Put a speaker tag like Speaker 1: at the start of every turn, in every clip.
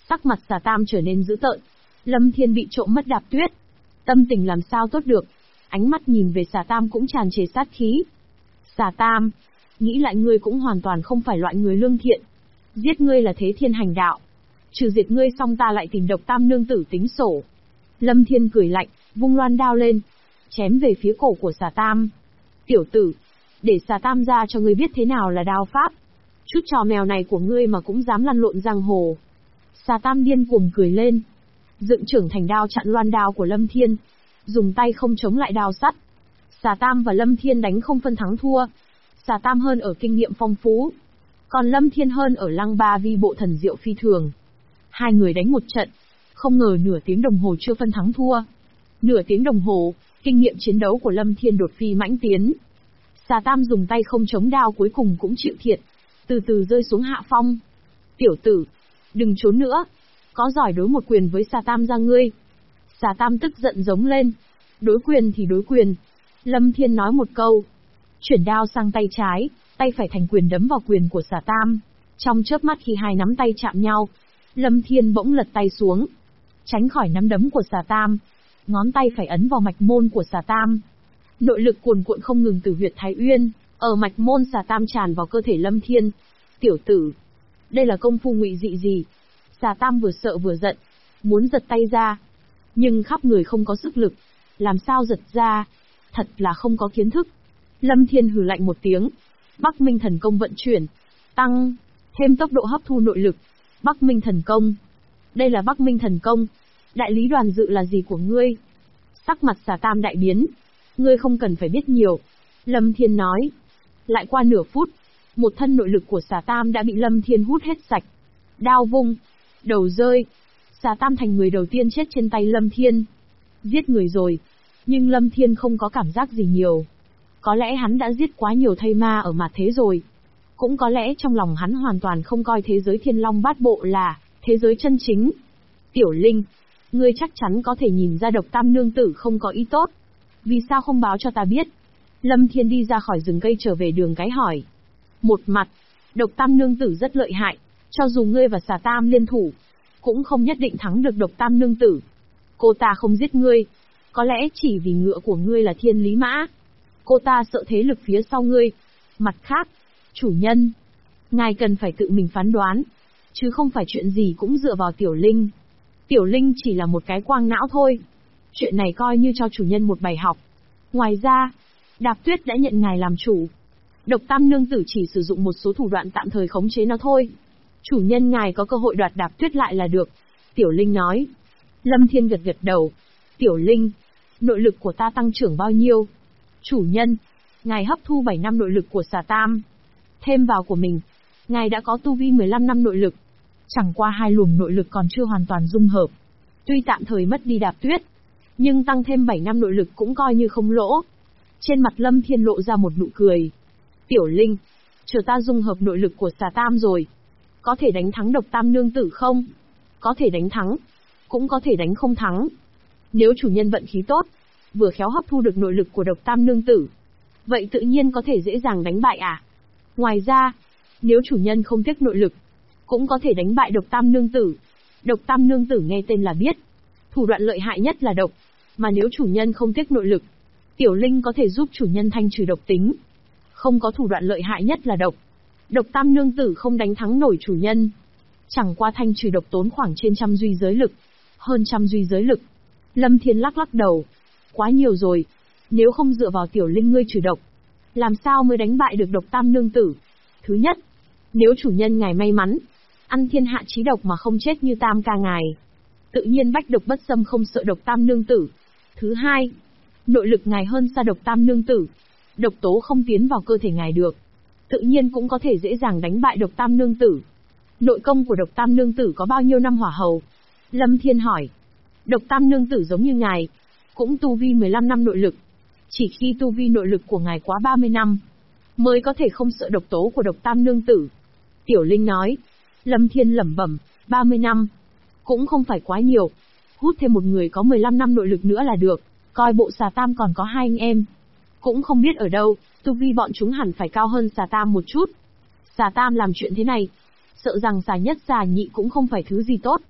Speaker 1: Sắc mặt Xà Tam trở nên dữ tợn. Lâm Thiên bị trộm mất đạp tuyết. Tâm tình làm sao tốt được. Ánh mắt nhìn về Xà Tam cũng tràn trề sát khí. Xà Tam, nghĩ lại ngươi cũng hoàn toàn không phải loại người lương thiện. Giết ngươi là thế thiên hành đạo. Trừ diệt ngươi xong ta lại tìm Độc Tam nương tử tính sổ. Lâm Thiên cười lạnh, vung loan đao lên, chém về phía cổ của Xà Tam. Tiểu tử, để Xà Tam ra cho ngươi biết thế nào là đao pháp. Chút trò mèo này của ngươi mà cũng dám lăn lộn giang hồ. Xà Tam điên cuồng cười lên, dựng trưởng thành đao chặn loan đao của Lâm Thiên, dùng tay không chống lại đao sắt. Xà Tam và Lâm Thiên đánh không phân thắng thua. Xà Tam hơn ở kinh nghiệm phong phú, còn Lâm Thiên hơn ở lăng ba vi bộ thần diệu phi thường. Hai người đánh một trận, không ngờ nửa tiếng đồng hồ chưa phân thắng thua. Nửa tiếng đồng hồ, kinh nghiệm chiến đấu của Lâm Thiên đột phi mãnh tiến. Xà Tam dùng tay không chống đao cuối cùng cũng chịu thiệt, từ từ rơi xuống hạ phong. Tiểu tử, đừng trốn nữa, có giỏi đối một quyền với Xà Tam ra ngươi. Xà Tam tức giận giống lên, đối quyền thì đối quyền. Lâm Thiên nói một câu, chuyển đao sang tay trái, tay phải thành quyền đấm vào quyền của Xà Tam. Trong chớp mắt khi hai nắm tay chạm nhau, Lâm Thiên bỗng lật tay xuống, tránh khỏi nắm đấm của Xà Tam. Ngón tay phải ấn vào mạch môn của Xà Tam. Nội lực cuồn cuộn không ngừng từ huyệt Thái Uyên, ở mạch môn Xà Tam tràn vào cơ thể Lâm Thiên. Tiểu tử, đây là công phu ngụy dị gì? Xà Tam vừa sợ vừa giận, muốn giật tay ra, nhưng khắp người không có sức lực, làm sao giật ra? Thật là không có kiến thức. Lâm Thiên hừ lạnh một tiếng, Bắc Minh thần công vận chuyển, tăng thêm tốc độ hấp thu nội lực. Bắc Minh thần công. Đây là Bắc Minh thần công. Đại lý Đoàn Dự là gì của ngươi? Sắc mặt Xà Tam đại biến. Ngươi không cần phải biết nhiều. Lâm Thiên nói. Lại qua nửa phút, một thân nội lực của Xà Tam đã bị Lâm Thiên hút hết sạch. Đao vung, đầu rơi. Xà Tam thành người đầu tiên chết trên tay Lâm Thiên. Giết người rồi, nhưng Lâm Thiên không có cảm giác gì nhiều. Có lẽ hắn đã giết quá nhiều thây ma ở mạt thế rồi. Cũng có lẽ trong lòng hắn hoàn toàn không coi thế giới Thiên Long Bát Bộ là thế giới chân chính. Tiểu Linh, ngươi chắc chắn có thể nhìn ra Độc Tam nương tử không có ý tốt. Vì sao không báo cho ta biết? Lâm Thiên đi ra khỏi rừng cây trở về đường cái hỏi. Một mặt, Độc Tam nương tử rất lợi hại, cho dù ngươi và Xà Tam liên thủ, cũng không nhất định thắng được Độc Tam nương tử. Cô ta không giết ngươi, có lẽ chỉ vì ngựa của ngươi là Thiên Lý Mã. Cô ta sợ thế lực phía sau ngươi. Mặt khác, chủ nhân, ngài cần phải tự mình phán đoán, chứ không phải chuyện gì cũng dựa vào Tiểu Linh. Tiểu Linh chỉ là một cái quang não thôi. Chuyện này coi như cho chủ nhân một bài học. Ngoài ra, Đạp Tuyết đã nhận ngài làm chủ. Độc Tam nương tử chỉ sử dụng một số thủ đoạn tạm thời khống chế nó thôi. Chủ nhân ngài có cơ hội đoạt Đạp Tuyết lại là được. Tiểu Linh nói. Lâm Thiên gật gật đầu. Tiểu Linh, nội lực của ta tăng trưởng bao nhiêu? Chủ nhân, ngài hấp thu 7 năm nội lực của Xà Tam, thêm vào của mình, ngài đã có tu vi 15 năm nội lực. Chẳng qua hai luồng nội lực còn chưa hoàn toàn dung hợp. Tuy tạm thời mất đi Đạp Tuyết, nhưng tăng thêm 7 năm nội lực cũng coi như không lỗ. Trên mặt Lâm Thiên lộ ra một nụ cười. Tiểu Linh, chờ ta dung hợp nội lực của Xà Tam rồi, có thể đánh thắng Độc Tam nương tử không? Có thể đánh thắng, cũng có thể đánh không thắng. Nếu chủ nhân vận khí tốt, vừa khéo hấp thu được nội lực của Độc Tam nương tử, vậy tự nhiên có thể dễ dàng đánh bại à? Ngoài ra, nếu chủ nhân không tiếc nội lực, cũng có thể đánh bại Độc Tam nương tử. Độc Tam nương tử nghe tên là biết, thủ đoạn lợi hại nhất là độc, mà nếu chủ nhân không tiếc nội lực, Tiểu Linh có thể giúp chủ nhân thanh trừ độc tính. Không có thủ đoạn lợi hại nhất là độc, Độc Tam nương tử không đánh thắng nổi chủ nhân. Chẳng qua thanh trừ độc tốn khoảng trên 100 duy giới lực, hơn 100 duy giới lực. Lâm Thiên lắc lắc đầu. Quá nhiều rồi, nếu không dựa vào Tiểu Linh ngươi trừ độc, làm sao mới đánh bại được Độc Tam nương tử? Thứ nhất, nếu chủ nhân ngài may mắn, ăn thiên hạ chí độc mà không chết như Tam ca ngài, tự nhiên bách độc bất xâm không sợ Độc Tam nương tử. Thứ hai, nội lực ngài hơn xa Độc Tam nương tử, độc tố không tiến vào cơ thể ngài được, tự nhiên cũng có thể dễ dàng đánh bại Độc Tam nương tử. Nội công của Độc Tam nương tử có bao nhiêu năm hỏa hầu? Lâm Thiên hỏi. Độc Tam nương tử giống như ngài, cũng tu vi 15 năm nội lực. Chỉ khi tu vi nội lực của ngài quá 30 năm, mới có thể không sợ độc tố của Độc Tam nương tử. Tiểu Linh nói. Lâm Thiên lẩm bẩm, 30 năm, cũng không phải quá nhiều. Hút thêm một người có 15 năm nội lực nữa là được. Coi bộ Xà Tam còn có hai anh em, cũng không biết ở đâu, tu vi bọn chúng hẳn phải cao hơn Xà Tam một chút. Xà Tam làm chuyện thế này, sợ rằng Xà Nhất Xà Nhị cũng không phải thứ gì tốt.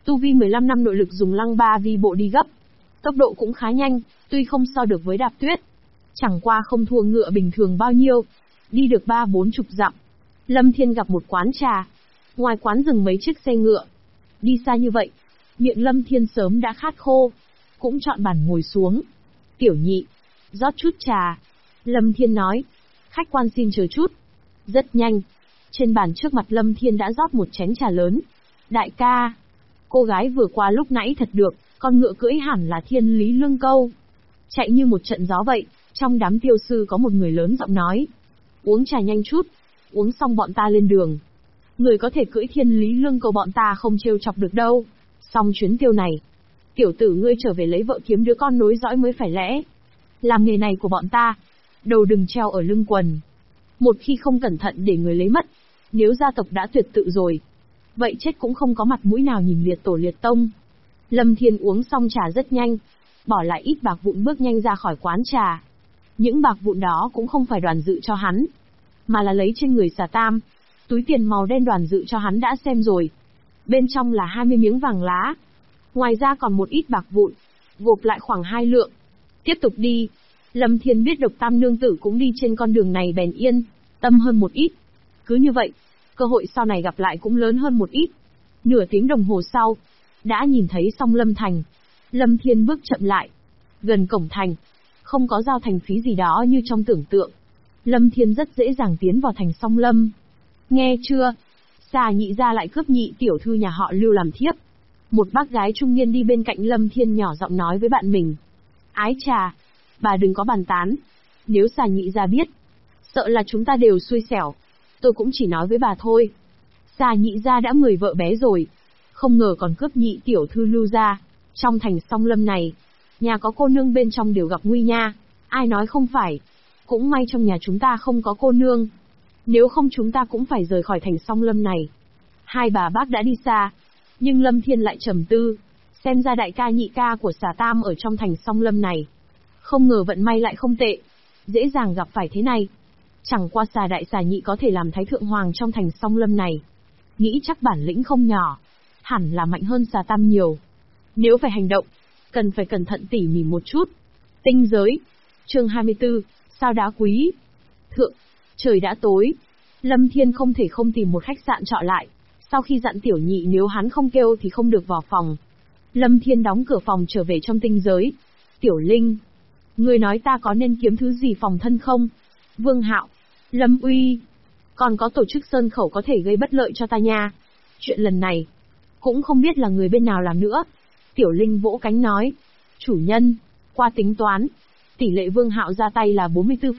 Speaker 1: Tu vi 15 năm nội lực dùng lăng ba vi bộ đi gấp. Tốc độ cũng khá nhanh, tuy không so được với đạp tuyết. Chẳng qua không thua ngựa bình thường bao nhiêu. Đi được 30-40 dặm. Lâm Thiên gặp một quán trà. Ngoài quán dừng mấy chiếc xe ngựa. Đi xa như vậy, miệng Lâm Thiên sớm đã khát khô. Cũng chọn bàn ngồi xuống. Tiểu nhị, rót chút trà. Lâm Thiên nói, khách quan xin chờ chút. Rất nhanh. Trên bàn trước mặt Lâm Thiên đã rót một chén trà lớn. Đại ca, cô gái vừa qua lúc nãy thật được, con ngựa cưỡi hẳn là Thiên Lý Lương Câu. Chạy như một trận gió vậy, trong đám tiêu sư có một người lớn giọng nói. Uống trà nhanh chút, uống xong bọn ta lên đường. Người có thể cưỡi Thiên Lý Lương Câu bọn ta không trêu chọc được đâu. Xong chuyến tiêu này, tiểu tử ngươi trở về lấy vợ kiếm đứa con nối dõi mới phải lẽ. Làm nghề này của bọn ta, đầu đừng treo ở lưng quần. Một khi không cẩn thận để người lấy mất, nếu gia tộc đã tuyệt tự rồi, vậy chết cũng không có mặt mũi nào nhìn liệt tổ liệt tông. Lâm Thiên uống xong trà rất nhanh, bỏ lại ít bạc vụn bước nhanh ra khỏi quán trà. Những bạc vụn đó cũng không phải Đoàn Dự cho hắn, mà là lấy trên người Xà Tam. Túi tiền màu đen Đoàn Dự cho hắn đã xem rồi. Bên trong là 20 miếng vàng lá. Ngoài ra còn một ít bạc vụn, gộp lại khoảng 2 lượng. Tiếp tục đi. Lâm Thiên biết Độc Tam nương tử cũng đi trên con đường này bèn yên tâm hơn một ít. Cứ như vậy, cơ hội sau này gặp lại cũng lớn hơn một ít. Nửa tiếng đồng hồ sau, đã nhìn thấy Song Lâm Thành. Lâm Thiên bước chậm lại. Gần cổng thành, không có giao thành phí gì đó như trong tưởng tượng. Lâm Thiên rất dễ dàng tiến vào thành Song Lâm. Nghe chưa? Xà Nhị gia lại cướp nhị tiểu thư nhà họ Lưu làm thiếp. Một bác gái trung niên đi bên cạnh Lâm Thiên nhỏ giọng nói với bạn mình. Ái chà, bà đừng có bàn tán. Nếu Xà Nhị gia biết, sợ là chúng ta đều xui xẻo. Tôi cũng chỉ nói với bà thôi. Xà Nhị gia đã 10 vợ bé rồi, không ngờ còn cướp nhị tiểu thư Lưu gia. Trong thành Song Lâm này, nhà có cô nương bên trong đều gặp nguy nha. Ai nói không phải? Cũng may trong nhà chúng ta không có cô nương. Nếu không chúng ta cũng phải rời khỏi thành Song Lâm này. Hai bà bác đã đi xa, nhưng Lâm Thiên lại trầm tư. Xem ra đại ca nhị ca của Xà Tam ở trong thành Song Lâm này. Không ngờ vận may lại không tệ, dễ dàng gặp phải thế này. Chẳng qua Xà đại Xà nhị có thể làm thái thượng hoàng trong thành Song Lâm này. Nghĩ chắc bản lĩnh không nhỏ, hẳn là mạnh hơn Xà Tam nhiều. Nếu phải hành động, cần phải cẩn thận tỉ mỉ một chút. Tinh giới. Chương 24, sao đá quý. Thượng, trời đã tối. Lâm Thiên không thể không tìm một khách sạn trọ lại. Sau khi dặn tiểu nhị nếu hắn không kêu thì không được vào phòng. Lâm Thiên đóng cửa phòng trở về trong tinh giới. Tiểu Linh, ngươi nói ta có nên kiếm thứ gì phòng thân không? Vương Hạo, Lâm Uy, còn có tổ chức Sơn Khẩu có thể gây bất lợi cho ta nha. Chuyện lần này, cũng không biết là người bên nào làm nữa. Tiểu Linh vỗ cánh nói, chủ nhân, qua tính toán, tỷ lệ Vương Hạo ra tay là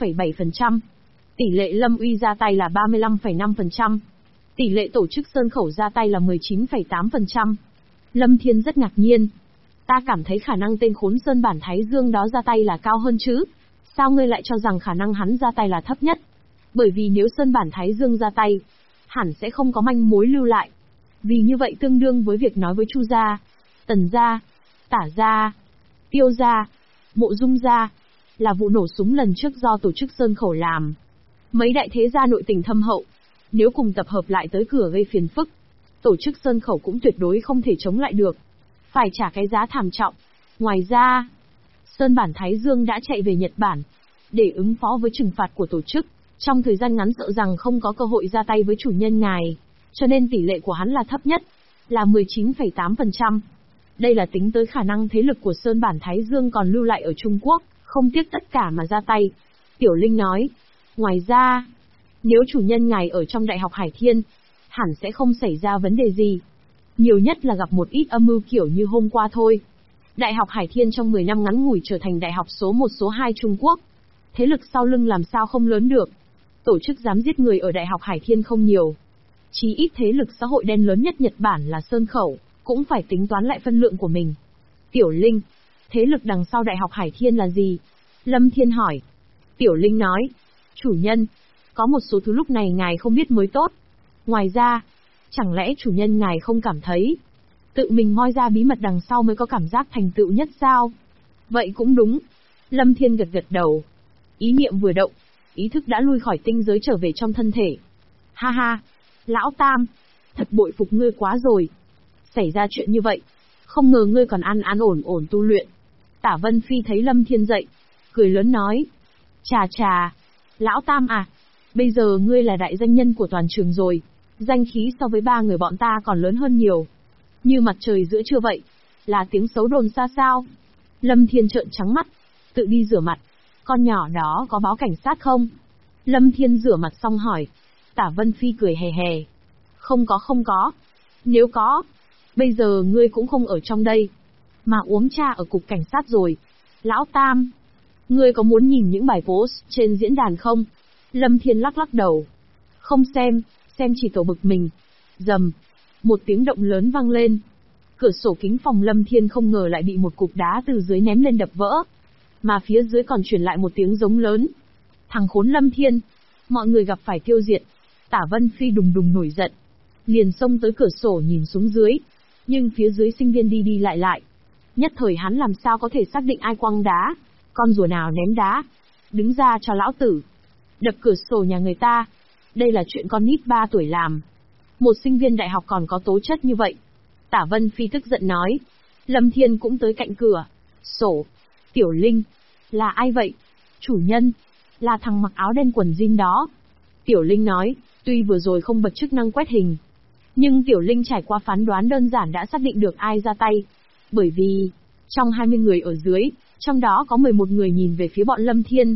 Speaker 1: 44,7%, tỷ lệ Lâm Uy ra tay là 35,5%, tỷ lệ tổ chức Sơn Khẩu ra tay là 19,8%. Lâm Thiên rất ngạc nhiên. Ta cảm thấy khả năng tên khốn Sơn Bản Thái Dương đó ra tay là cao hơn chứ. Sao ngươi lại cho rằng khả năng hắn ra tay là thấp nhất? Bởi vì nếu Sơn Bản Thái Dương ra tay, hẳn sẽ không có manh mối lưu lại. Vì như vậy tương đương với việc nói với Chu gia, Tần gia, Tả gia, Tiêu gia, Mộ Dung gia, là vụ nổ súng lần trước do tổ chức Sơn Khẩu làm. Mấy đại thế gia nội tình thâm hậu, nếu cùng tập hợp lại tới cửa gây phiền phức, tổ chức Sơn Khẩu cũng tuyệt đối không thể chống lại được. Phải trả cái giá thảm trọng. Ngoài ra, Sơn Bản Thái Dương đã chạy về Nhật Bản, để ứng phó với trừng phạt của tổ chức. Trong thời gian ngắn sợ rằng không có cơ hội ra tay với chủ nhân ngài, cho nên tỷ lệ của hắn là thấp nhất, là 19,8%. Đây là tính tới khả năng thế lực của Sơn Bản Thái Dương còn lưu lại ở Trung Quốc, không tiếc tất cả mà ra tay. Tiểu Linh nói, ngoài ra, nếu chủ nhân ngài ở trong Đại học Hải Thiên, hẳn sẽ không xảy ra vấn đề gì. Nhiều nhất là gặp một ít âm mưu kiểu như hôm qua thôi. Đại học Hải Thiên trong 10 năm ngắn ngủi trở thành đại học số 1 số 2 Trung Quốc. Thế lực sau lưng làm sao không lớn được. Tổ chức dám giết người ở Đại học Hải Thiên không nhiều. Chí ít thế lực xã hội đen lớn nhất Nhật Bản là Sơn Khẩu, cũng phải tính toán lại phân lượng của mình. Tiểu Linh, thế lực đằng sau Đại học Hải Thiên là gì? Lâm Thiên hỏi. Tiểu Linh nói, chủ nhân, có một số thứ lúc này ngài không biết mới tốt. Ngoài ra, chẳng lẽ chủ nhân ngài không cảm thấy tự mình moi ra bí mật đằng sau mới có cảm giác thành tựu nhất sao? Vậy cũng đúng. Lâm Thiên gật gật đầu. Ý niệm vừa động, ý thức đã lui khỏi tinh giới trở về trong thân thể. Ha ha, lão Tam, thật bội phục ngươi quá rồi. Xảy ra chuyện như vậy, không ngờ ngươi còn an an ổn ổn tu luyện. Tả Vân Phi thấy Lâm Thiên dậy, cười lớn nói. Chà chà, lão Tam à, bây giờ ngươi là đại danh nhân của toàn trường rồi, danh khí so với ba người bọn ta còn lớn hơn nhiều. Như mặt trời giữa trưa vậy, là tiếng xấu đồn xa sao? Lâm Thiên trợn trắng mắt, tự đi rửa mặt. Con nhỏ đó có báo cảnh sát không? Lâm Thiên rửa mặt xong hỏi. Tả Vân Phi cười hề hề. Không có. Nếu có, bây giờ ngươi cũng không ở trong đây, mà uống trà ở cục cảnh sát rồi. Lão Tam, ngươi có muốn nhìn những bài post trên diễn đàn không? Lâm Thiên lắc lắc đầu. Không xem chỉ tổ bực mình. Rầm, một tiếng động lớn vang lên. Cửa sổ kính phòng Lâm Thiên không ngờ lại bị một cục đá từ dưới ném lên đập vỡ. Mà phía dưới còn truyền lại một tiếng giống lớn. Thằng khốn Lâm Thiên, mọi người gặp phải tiêu diệt. Tả Vân Phi đùng đùng nổi giận, liền xông tới cửa sổ nhìn xuống dưới. Nhưng phía dưới sinh viên đi đi lại. Nhất thời hắn làm sao có thể xác định ai quăng đá, con rùa nào ném đá. Đứng ra cho lão tử. Đập cửa sổ nhà người ta, đây là chuyện con nít 3 tuổi làm. Một sinh viên đại học còn có tố chất như vậy. Tả Vân Phi tức giận nói. Lâm Thiên cũng tới cạnh cửa sổ. Tiểu Linh, là ai vậy? Chủ nhân, là thằng mặc áo đen quần jean đó. Tiểu Linh nói, tuy vừa rồi không bật chức năng quét hình, nhưng Tiểu Linh trải qua phán đoán đơn giản đã xác định được ai ra tay. Bởi vì, trong 20 người ở dưới, trong đó có 11 người nhìn về phía bọn Lâm Thiên.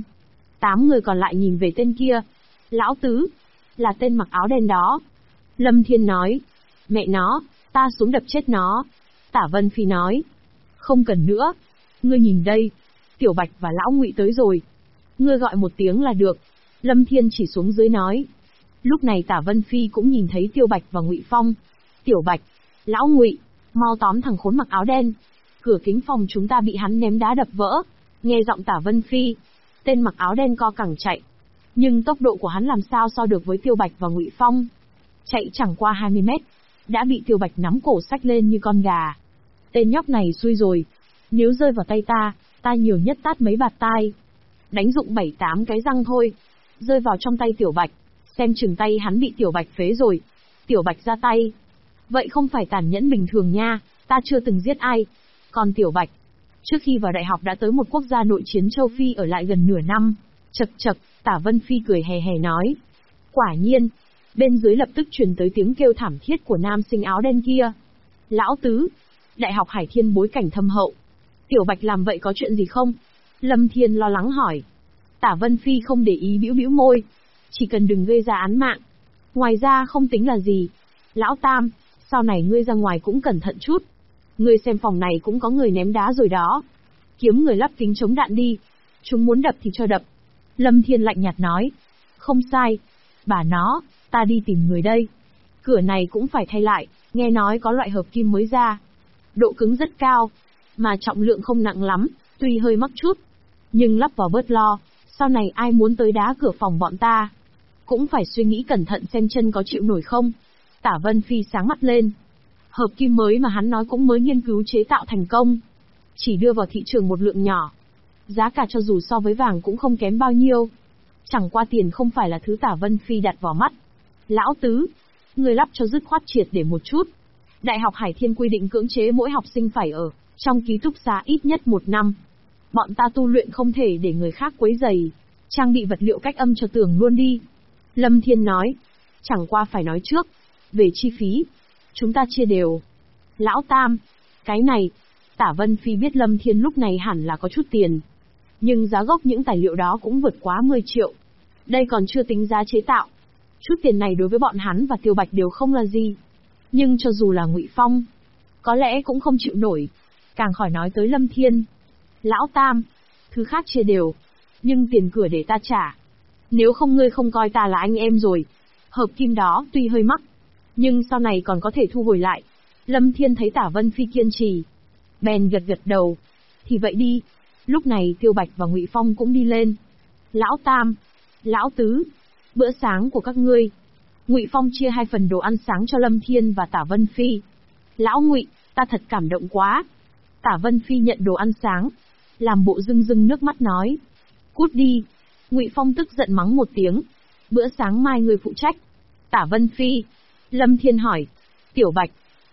Speaker 1: 8 người còn lại nhìn về tên kia. Lão Tứ, là tên mặc áo đen đó. Lâm Thiên nói, mẹ nó, ta xuống đập chết nó. Tả Vân Phi nói, không cần nữa. Ngươi nhìn đây, Tiểu Bạch và Lão Ngụy tới rồi. Ngươi gọi một tiếng là được. Lâm Thiên chỉ xuống dưới nói. Lúc này Tả Vân Phi cũng nhìn thấy Tiêu Bạch và Ngụy Phong. Tiểu Bạch, Lão Ngụy, mau tóm thằng khốn mặc áo đen. Cửa kính phòng chúng ta bị hắn ném đá đập vỡ. Nghe giọng Tả Vân Phi, tên mặc áo đen co cẳng chạy. Nhưng tốc độ của hắn làm sao so được với Tiêu Bạch và Ngụy Phong. Chạy chẳng qua 20 mét, đã bị Tiêu Bạch nắm cổ xách lên như con gà. Tên nhóc này xui rồi. Nếu rơi vào tay ta nhiều nhất tát mấy bạt tai. Đánh dụng 7-8 cái răng thôi. Rơi vào trong tay Tiểu Bạch, xem chừng tay hắn bị Tiểu Bạch phế rồi. Tiểu Bạch ra tay, vậy không phải tàn nhẫn bình thường nha, ta chưa từng giết ai. Còn Tiểu Bạch, trước khi vào đại học đã tới một quốc gia nội chiến châu Phi ở lại gần nửa năm. Chậc chậc, Tả Vân Phi cười hề hề nói. Quả nhiên, bên dưới lập tức truyền tới tiếng kêu thảm thiết của nam sinh áo đen kia. Lão Tứ, Đại học Hải Thiên bối cảnh thâm hậu. Tiểu Bạch làm vậy có chuyện gì không? Lâm Thiên lo lắng hỏi. Tả Vân Phi không để ý bĩu bĩu môi. Chỉ cần đừng gây ra án mạng. Ngoài ra không tính là gì. Lão Tam, sau này ngươi ra ngoài cũng cẩn thận chút. Ngươi xem phòng này cũng có người ném đá rồi đó. Kiếm người lắp kính chống đạn đi. Chúng muốn đập thì cho đập. Lâm Thiên lạnh nhạt nói. Không sai. Bà nó, ta đi tìm người đây. Cửa này cũng phải thay lại, nghe nói có loại hợp kim mới ra. Độ cứng rất cao, mà trọng lượng không nặng lắm, tuy hơi mắc chút. Nhưng lắp vào bớt lo, sau này ai muốn tới đá cửa phòng bọn ta, cũng phải suy nghĩ cẩn thận xem chân có chịu nổi không. Tả Vân Phi sáng mắt lên. Hợp kim mới mà hắn nói cũng mới nghiên cứu chế tạo thành công. Chỉ đưa vào thị trường một lượng nhỏ. Giá cả cho dù so với vàng cũng không kém bao nhiêu. Chẳng qua tiền không phải là thứ Tả Vân Phi đặt vào mắt. Lão Tứ, người lắp cho dứt khoát triệt để một chút. Đại học Hải Thiên quy định cưỡng chế mỗi học sinh phải ở trong ký túc xá ít nhất 1 năm. Bọn ta tu luyện không thể để người khác quấy rầy. Trang bị vật liệu cách âm cho tường luôn đi. Lâm Thiên nói. Chẳng qua phải nói trước. Về chi phí, chúng ta chia đều. Lão Tam, cái này, Tả Vân Phi biết Lâm Thiên lúc này hẳn là có chút tiền. Nhưng giá gốc những tài liệu đó cũng vượt quá 10 triệu. Đây còn chưa tính giá chế tạo. Chút tiền này đối với bọn hắn và Tiêu Bạch đều không là gì. Nhưng cho dù là Ngụy Phong, có lẽ cũng không chịu nổi. Càng khỏi nói tới Lâm Thiên. Lão Tam, thứ khác chia đều. Nhưng tiền cửa để ta trả. Nếu không ngươi không coi ta là anh em rồi. Hợp kim đó tuy hơi mắc, nhưng sau này còn có thể thu hồi lại. Lâm Thiên thấy Tả Vân Phi kiên trì, bèn gật gật đầu. Thì vậy đi. Lúc này Tiêu Bạch và Ngụy Phong cũng đi lên. Lão Tam, Lão Tứ, bữa sáng của các ngươi. Ngụy Phong chia 2 phần đồ ăn sáng cho Lâm Thiên và Tả Vân Phi. Lão Ngụy, ta thật cảm động quá. Tả Vân Phi nhận đồ ăn sáng, làm bộ rưng rưng nước mắt nói. Cút đi. Ngụy Phong tức giận mắng một tiếng. Bữa sáng mai người phụ trách. Tả Vân Phi. Lâm Thiên hỏi. Tiểu Bạch,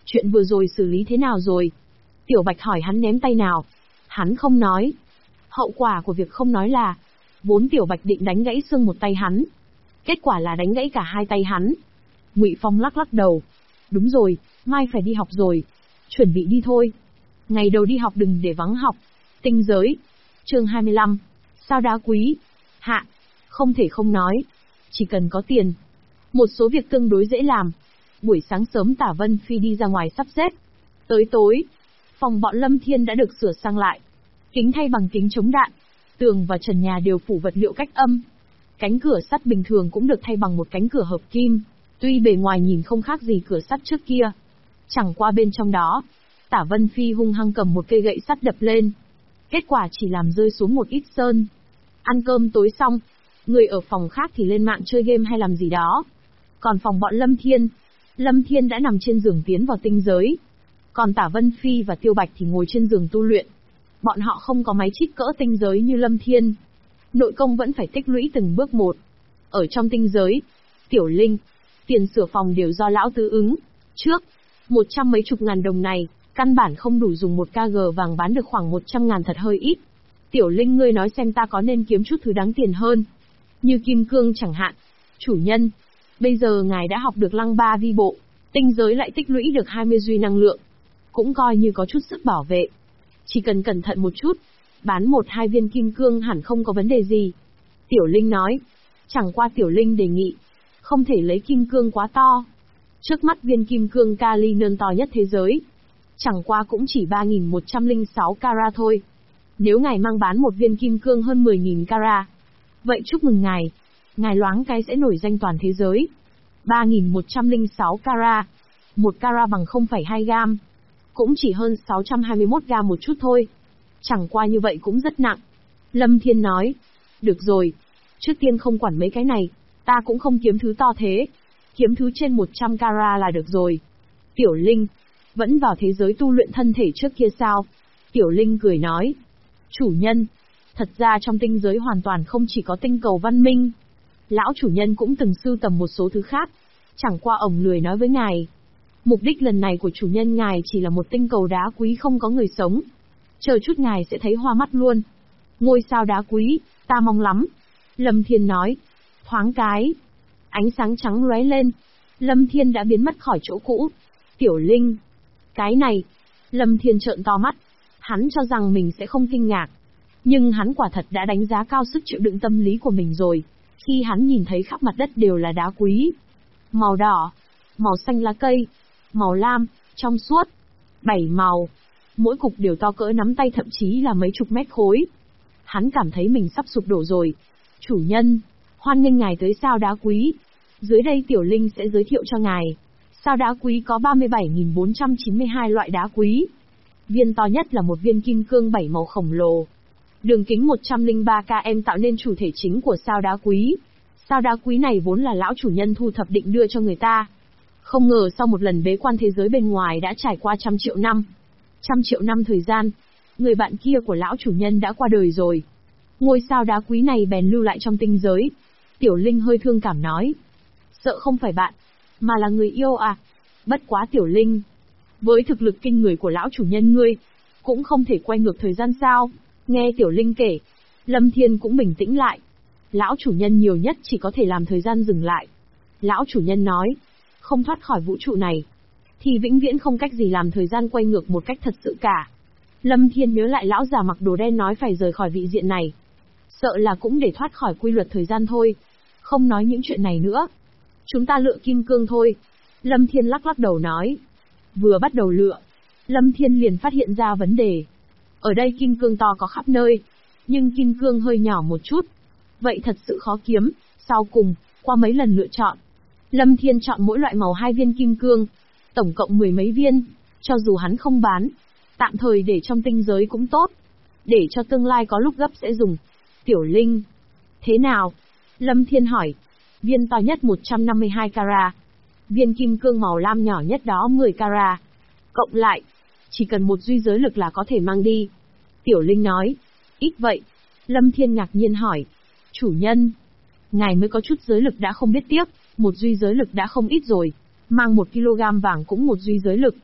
Speaker 1: Chuyện vừa rồi xử lý thế nào rồi? Tiểu Bạch hỏi hắn ném tay nào. Hắn không nói. Hậu quả của việc không nói là, vốn Tiểu Bạch định đánh gãy xương một tay hắn. Kết quả là đánh gãy cả hai tay hắn. Ngụy Phong lắc lắc đầu. Đúng rồi, mai phải đi học rồi. Chuẩn bị đi thôi. Ngày đầu đi học đừng để vắng học. Tinh giới. Chương 25. Sao đá quý? Hạ. Không thể không nói. Chỉ cần có tiền. Một số việc tương đối dễ làm. Buổi sáng sớm Tả Vân Phi đi ra ngoài sắp xếp. Tới tối, phòng bọn Lâm Thiên đã được sửa sang lại. Kính thay bằng kính chống đạn. Tường và trần nhà đều phủ vật liệu cách âm. Cánh cửa sắt bình thường cũng được thay bằng một cánh cửa hợp kim. Tuy bề ngoài nhìn không khác gì cửa sắt trước kia. Chẳng qua bên trong đó, Tả Vân Phi hung hăng cầm một cây gậy sắt đập lên. Kết quả chỉ làm rơi xuống một ít sơn. Ăn cơm tối xong, người ở phòng khác thì lên mạng chơi game hay làm gì đó. Còn phòng bọn Lâm Thiên đã nằm trên giường tiến vào tinh giới. Còn Tả Vân Phi và Tiêu Bạch thì ngồi trên giường tu luyện. Bọn họ không có máy trích cỡ tinh giới như Lâm Thiên. Nội công vẫn phải tích lũy từng bước một. Ở trong tinh giới, Tiểu Linh, tiền sửa phòng đều do lão tứ ứng. Trước, 100 mấy chục ngàn đồng này, căn bản không đủ dùng 1 kg vàng bán được khoảng 100 ngàn thật hơi ít. Tiểu Linh ngươi nói xem ta có nên kiếm chút thứ đáng tiền hơn. Như kim cương chẳng hạn. Chủ nhân, bây giờ ngài đã học được lăng ba vi bộ, tinh giới lại tích lũy được 20 duy năng lượng. Cũng coi như có chút sức bảo vệ. Chỉ cần cẩn thận một chút, bán 1-2 viên kim cương hẳn không có vấn đề gì. Tiểu Linh nói. Chẳng qua Tiểu Linh đề nghị, không thể lấy kim cương quá to. Trước mắt viên kim cương Kali nơn to nhất thế giới. Chẳng qua cũng chỉ 3.106 carat thôi. Nếu ngài mang bán một viên kim cương hơn 10.000 carat, vậy chúc mừng ngài. Ngài loáng cái sẽ nổi danh toàn thế giới. 3.106 carat. 1 carat bằng 0,2 gam. Cũng chỉ hơn 621 gam một chút thôi. Chẳng qua như vậy cũng rất nặng. Lâm Thiên nói. Được rồi. Trước tiên không quản mấy cái này. Ta cũng không kiếm thứ to thế. Kiếm thứ trên 100 carat là được rồi. Tiểu Linh. Vẫn vào thế giới tu luyện thân thể trước kia sao? Tiểu Linh cười nói. Chủ nhân. Thật ra trong tinh giới hoàn toàn không chỉ có tinh cầu văn minh. Lão chủ nhân cũng từng sưu tầm một số thứ khác. Chẳng qua ổng lười nói với ngài. Mục đích lần này của chủ nhân ngài chỉ là một tinh cầu đá quý không có người sống. Chờ chút ngài sẽ thấy hoa mắt luôn. Ngôi sao đá quý, ta mong lắm. Lâm Thiên nói. Thoáng cái. Ánh sáng trắng lóe lên. Lâm Thiên đã biến mất khỏi chỗ cũ. Tiểu Linh. Cái này. Lâm Thiên trợn to mắt. Hắn cho rằng mình sẽ không kinh ngạc. Nhưng hắn quả thật đã đánh giá cao sức chịu đựng tâm lý của mình rồi. Khi hắn nhìn thấy khắp mặt đất đều là đá quý. Màu đỏ. Màu xanh lá cây. Màu lam, trong suốt. 7 màu. Mỗi cục đều to cỡ nắm tay thậm chí là mấy chục mét khối. Hắn cảm thấy mình sắp sụp đổ rồi. Chủ nhân, hoan nghênh ngài tới sao đá quý. Dưới đây Tiểu Linh sẽ giới thiệu cho ngài. Sao đá quý có 37.492 loại đá quý. Viên to nhất là một viên kim cương 7 màu khổng lồ. Đường kính 103 km tạo nên chủ thể chính của sao đá quý. Sao đá quý này vốn là lão chủ nhân thu thập định đưa cho người ta. Không ngờ sau một lần bế quan thế giới bên ngoài đã trải qua 100 triệu năm. 100 triệu năm thời gian, người bạn kia của lão chủ nhân đã qua đời rồi. Ngôi sao đá quý này bèn lưu lại trong tinh giới. Tiểu Linh hơi thương cảm nói. Sợ không phải bạn, mà là người yêu à? Bất quá Tiểu Linh, với thực lực kinh người của lão chủ nhân ngươi, cũng không thể quay ngược thời gian sao? Nghe Tiểu Linh kể, Lâm Thiên cũng bình tĩnh lại. Lão chủ nhân nhiều nhất chỉ có thể làm thời gian dừng lại. Lão chủ nhân nói, không thoát khỏi vũ trụ này, thì vĩnh viễn không cách gì làm thời gian quay ngược một cách thật sự cả. Lâm Thiên nhớ lại lão già mặc đồ đen nói phải rời khỏi vị diện này. Sợ là cũng để thoát khỏi quy luật thời gian thôi. Không nói những chuyện này nữa. Chúng ta lựa kim cương thôi. Lâm Thiên lắc lắc đầu nói. Vừa bắt đầu lựa, Lâm Thiên liền phát hiện ra vấn đề. Ở đây kim cương to có khắp nơi, nhưng kim cương hơi nhỏ một chút. Vậy thật sự khó kiếm. Sau cùng, qua mấy lần lựa chọn, Lâm Thiên chọn mỗi loại màu 2 viên kim cương, tổng cộng 10 mấy viên, cho dù hắn không bán, tạm thời để trong tinh giới cũng tốt, để cho tương lai có lúc gấp sẽ dùng. Tiểu Linh, thế nào? Lâm Thiên hỏi. Viên to nhất 152 carat, viên kim cương màu lam nhỏ nhất đó 10 carat, cộng lại, chỉ cần 1 duy giới lực là có thể mang đi. Tiểu Linh nói. Ít vậy? Lâm Thiên ngạc nhiên hỏi. Chủ nhân, ngài mới có chút giới lực đã không biết tiếc, 1 duy giới lực đã không ít rồi. Mang 1 kg vàng cũng 1 duy giới lực.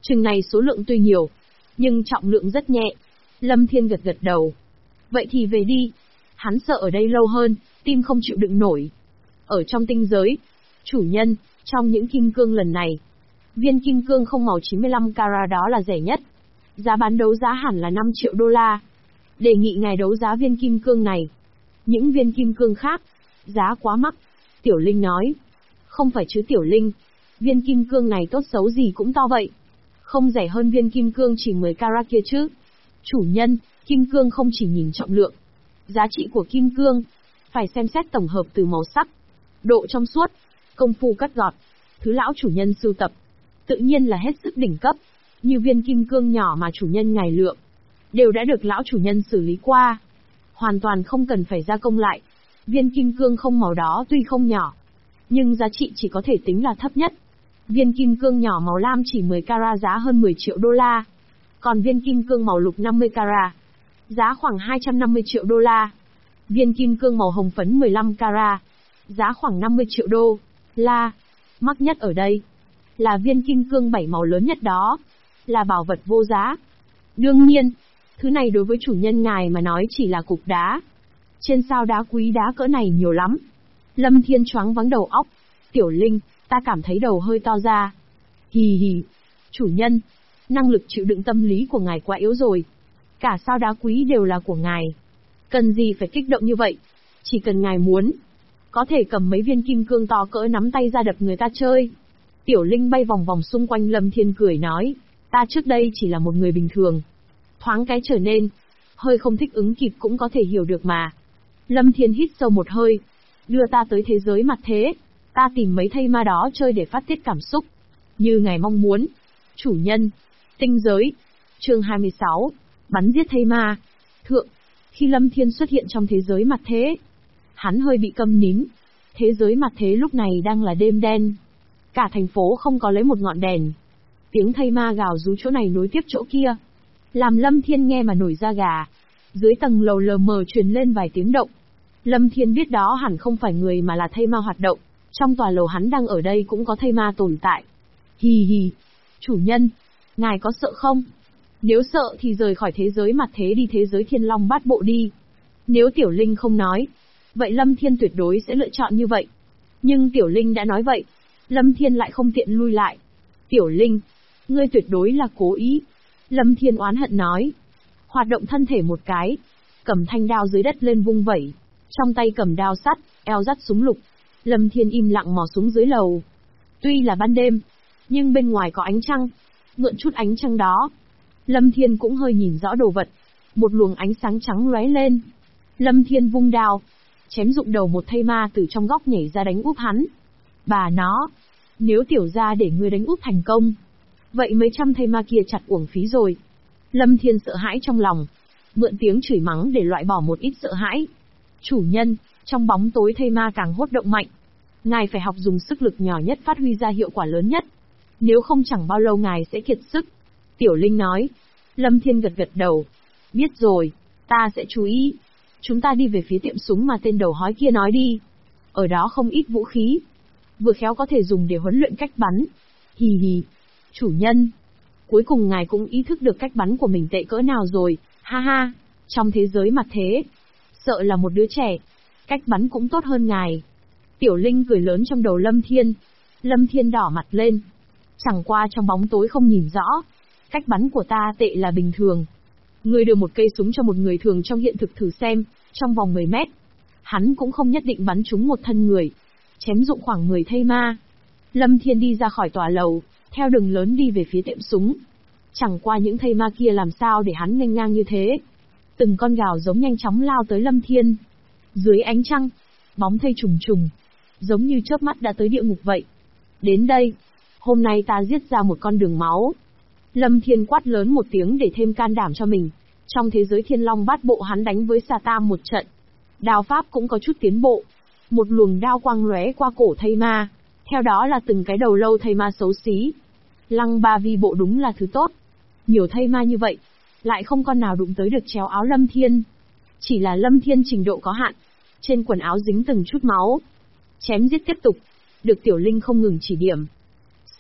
Speaker 1: Chừng này số lượng tuy nhiều, nhưng trọng lượng rất nhẹ. Lâm Thiên gật gật đầu. Vậy thì về đi. Hắn sợ ở đây lâu hơn, tim không chịu đựng nổi. Ở trong tinh giới, chủ nhân, trong những kim cương lần này, viên kim cương không màu 95 carat đó là rẻ nhất. Giá bán đấu giá hẳn là 5 triệu đô la. Đề nghị ngài đấu giá viên kim cương này. Những viên kim cương khác, giá quá mắc. Tiểu Linh nói. Không phải chứ Tiểu Linh, viên kim cương này tốt xấu gì cũng to vậy. Không rẻ hơn viên kim cương chỉ 10 carat kia chứ. Chủ nhân, kim cương không chỉ nhìn trọng lượng. Giá trị của kim cương, phải xem xét tổng hợp từ màu sắc, độ trong suốt, công phu cắt gọt. Thứ lão chủ nhân sưu tập, tự nhiên là hết sức đỉnh cấp. Như viên kim cương nhỏ mà chủ nhân ngài lựa, đều đã được lão chủ nhân xử lý qua. Hoàn toàn không cần phải gia công lại. Viên kim cương không màu đó tuy không nhỏ, nhưng giá trị chỉ có thể tính là thấp nhất. Viên kim cương nhỏ màu lam chỉ 10 carat giá hơn 10 triệu đô la. Còn viên kim cương màu lục 50 carat, giá khoảng 250 triệu đô la. Viên kim cương màu hồng phấn 15 carat, giá khoảng 50 triệu đô la. Mắc nhất ở đây là viên kim cương 7 màu lớn nhất đó, là bảo vật vô giá. Đương nhiên, thứ này đối với chủ nhân ngài mà nói chỉ là cục đá. Trên sao đá quý đá cỡ này nhiều lắm. Lâm Thiên choáng váng đầu óc. Tiểu Linh, ta cảm thấy đầu hơi to ra. Hì hì. Chủ nhân, năng lực chịu đựng tâm lý của ngài quá yếu rồi. Cả sao đá quý đều là của ngài. Cần gì phải kích động như vậy? Chỉ cần ngài muốn, có thể cầm mấy viên kim cương to cỡ nắm tay ra đập người ta chơi. Tiểu Linh bay vòng vòng xung quanh Lâm Thiên cười nói. Ta trước đây chỉ là một người bình thường. Thoáng cái trở nên hơi không thích ứng kịp cũng có thể hiểu được mà. Lâm Thiên hít sâu một hơi. Đưa ta tới thế giới mặt thế. Ta tìm mấy thây ma đó chơi để phát tiết cảm xúc. Như ngài mong muốn. Chủ nhân. Tinh giới. Chương 26. Bắn giết thây ma. Thượng. Khi Lâm Thiên xuất hiện trong thế giới mặt thế, hắn hơi bị câm nín. Thế giới mặt thế lúc này đang là đêm đen. Cả thành phố không có lấy một ngọn đèn. Tiếng thây ma gào rú chỗ này nối tiếp chỗ kia, làm Lâm Thiên nghe mà nổi da gà. Dưới tầng lầu lờ mờ truyền lên vài tiếng động. Lâm Thiên biết đó hẳn không phải người mà là thây ma hoạt động. Trong tòa lầu hắn đang ở đây cũng có thây ma tồn tại. Hì hì. Chủ nhân, ngài có sợ không? Nếu sợ thì rời khỏi thế giới mặt thế đi thế giới Thiên Long Bát Bộ đi. Nếu Tiểu Linh không nói, vậy Lâm Thiên tuyệt đối sẽ lựa chọn như vậy. Nhưng Tiểu Linh đã nói vậy, Lâm Thiên lại không tiện lui lại. Tiểu Linh, ngươi tuyệt đối là cố ý. Lâm Thiên oán hận nói. Hoạt động thân thể một cái, cầm thanh đao dưới đất lên vung vẩy. Trong tay cầm đao sắt, eo dắt súng lục. Lâm Thiên im lặng mò xuống dưới lầu. Tuy là ban đêm, nhưng bên ngoài có ánh trăng. Mượn chút ánh trăng đó, Lâm Thiên cũng hơi nhìn rõ đồ vật. Một luồng ánh sáng trắng lóe lên. Lâm Thiên vung đao, chém rụng đầu một thây ma từ trong góc nhảy ra đánh úp hắn. Bà nó, nếu tiểu gia để ngươi đánh úp thành công, vậy mấy trăm thây ma kia chặt uổng phí rồi. Lâm Thiên sợ hãi trong lòng, mượn tiếng chửi mắng để loại bỏ một ít sợ hãi. Chủ nhân, trong bóng tối thây ma càng hốt động mạnh. Ngài phải học dùng sức lực nhỏ nhất phát huy ra hiệu quả lớn nhất. Nếu không chẳng bao lâu ngài sẽ kiệt sức. Tiểu Linh nói. Lâm Thiên gật gật đầu. Biết rồi, ta sẽ chú ý. Chúng ta đi về phía tiệm súng mà tên đầu hói kia nói đi. Ở đó không ít vũ khí, vừa khéo có thể dùng để huấn luyện cách bắn. Hì hì. Chủ nhân, cuối cùng ngài cũng ý thức được cách bắn của mình tệ cỡ nào rồi, ha ha. Trong thế giới mặt thế, sợ là một đứa trẻ, cách bắn cũng tốt hơn ngài. Tiểu Linh cười lớn trong đầu Lâm Thiên. Lâm Thiên đỏ mặt lên. Chẳng qua trong bóng tối không nhìn rõ. Cách bắn của ta tệ là bình thường. Ngươi đưa một cây súng cho một người thường trong hiện thực thử xem, trong vòng 10 mét, hắn cũng không nhất định bắn trúng một thân người, chém dụng khoảng 10 thây ma. Lâm Thiên đi ra khỏi tòa lầu, theo đường lớn đi về phía tiệm súng. Chẳng qua những thây ma kia làm sao để hắn nghênh ngang như thế. Từng con gào giống nhanh chóng lao tới Lâm Thiên. Dưới ánh trăng, bóng thây trùng trùng, giống như chớp mắt đã tới địa ngục vậy. Đến đây, hôm nay ta giết ra một con đường máu. Lâm Thiên quát lớn một tiếng để thêm can đảm cho mình. Trong thế giới Thiên Long Bát Bộ hắn đánh với Xà Tam một trận, đao pháp cũng có chút tiến bộ. Một luồng đao quang lóe qua cổ thây ma, theo đó là từng cái đầu lâu thây ma xấu xí. Lăng Ba Vi bộ đúng là thứ tốt. Nhiều thây ma như vậy, lại không con nào đụng tới được chéo áo Lâm Thiên. Chỉ là Lâm Thiên trình độ có hạn, trên quần áo dính từng chút máu. Chém giết tiếp tục, được Tiểu Linh không ngừng chỉ điểm.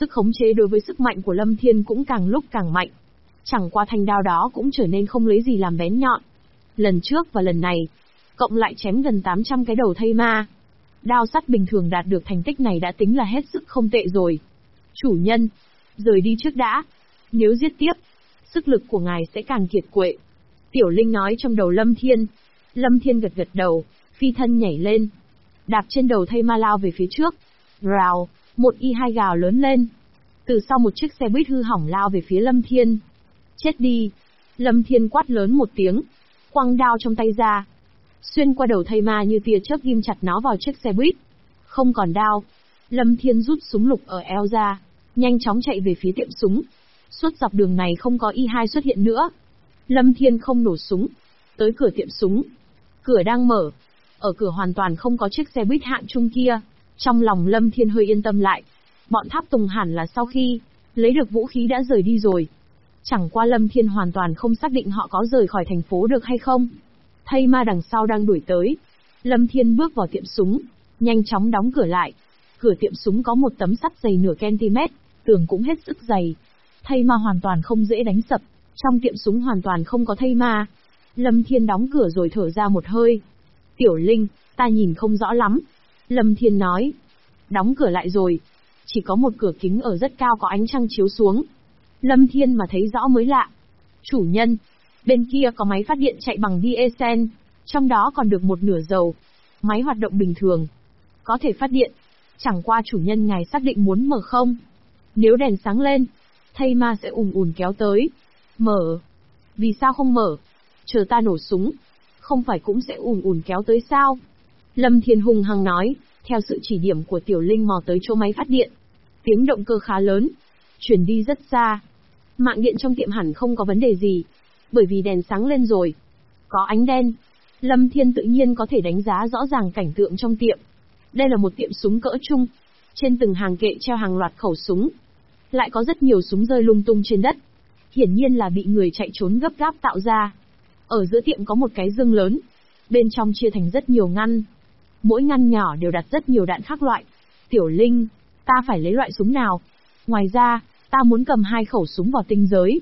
Speaker 1: Sức khống chế đối với sức mạnh của Lâm Thiên cũng càng lúc càng mạnh. Chẳng qua thanh đao đó cũng trở nên không lấy gì làm bén nhọn. Lần trước và lần này, cộng lại chém gần 800 cái đầu thây ma. Đao sắt bình thường đạt được thành tích này đã tính là hết sức không tệ rồi. Chủ nhân, rời đi trước đã. Nếu giết tiếp, sức lực của ngài sẽ càng kiệt quệ. Tiểu Linh nói trong đầu Lâm Thiên. Lâm Thiên gật gật đầu, phi thân nhảy lên. Đạp trên đầu thây ma lao về phía trước. Rào, một y hai gào lớn lên. Từ sau một chiếc xe buýt hư hỏng lao về phía Lâm Thiên. Chết đi. Lâm Thiên quát lớn một tiếng. Quăng đao trong tay ra. Xuyên qua đầu thây ma như tia chớp ghim chặt nó vào chiếc xe buýt. Không còn đao. Lâm Thiên rút súng lục ở eo ra. Nhanh chóng chạy về phía tiệm súng. Suốt dọc đường này không có Y2 xuất hiện nữa. Lâm Thiên không nổ súng. Tới cửa tiệm súng. Cửa đang mở. Ở cửa hoàn toàn không có chiếc xe buýt hạng trung kia. Trong lòng Lâm Thiên hơi yên tâm lại. Bọn Tháp Tùng hẳn là sau khi lấy được vũ khí đã rời đi rồi. Chẳng qua Lâm Thiên hoàn toàn không xác định họ có rời khỏi thành phố được hay không. Thây ma đằng sau đang đuổi tới. Lâm Thiên bước vào tiệm súng. Nhanh chóng đóng cửa lại. Cửa tiệm súng có một tấm sắt dày nửa cm. Tường cũng hết sức dày. Thây ma hoàn toàn không dễ đánh sập. Trong tiệm súng hoàn toàn không có thây ma. Lâm Thiên đóng cửa rồi thở ra một hơi. Tiểu Linh, ta nhìn không rõ lắm. Lâm Thiên nói. Đóng cửa lại rồi. Chỉ có một cửa kính ở rất cao có ánh trăng chiếu xuống. Lâm Thiên mà thấy rõ mới lạ. Chủ nhân, bên kia có máy phát điện chạy bằng diesel, trong đó còn được một nửa dầu. Máy hoạt động bình thường. Có thể phát điện. Chẳng qua chủ nhân ngài xác định muốn mở không? Nếu đèn sáng lên, thây ma sẽ ùn ùn kéo tới. Mở. Vì sao không mở? Chờ ta nổ súng. Không phải cũng sẽ ùn ùn kéo tới sao? Lâm Thiên hung hăng nói, theo sự chỉ điểm của Tiểu Linh mò tới chỗ máy phát điện. Tiếng động cơ khá lớn. Chuyển đi rất xa. Mạng điện trong tiệm hẳn không có vấn đề gì. Bởi vì đèn sáng lên rồi. Có ánh đen. Lâm Thiên tự nhiên có thể đánh giá rõ ràng cảnh tượng trong tiệm. Đây là một tiệm súng cỡ trung. Trên từng hàng kệ treo hàng loạt khẩu súng. Lại có rất nhiều súng rơi lung tung trên đất. Hiển nhiên là bị người chạy trốn gấp gáp tạo ra. Ở giữa tiệm có một cái dương lớn. Bên trong chia thành rất nhiều ngăn. Mỗi ngăn nhỏ đều đặt rất nhiều đạn khác loại. Tiểu Linh, ta phải lấy loại súng nào? Ngoài ra, ta muốn cầm 2 khẩu súng vào tinh giới.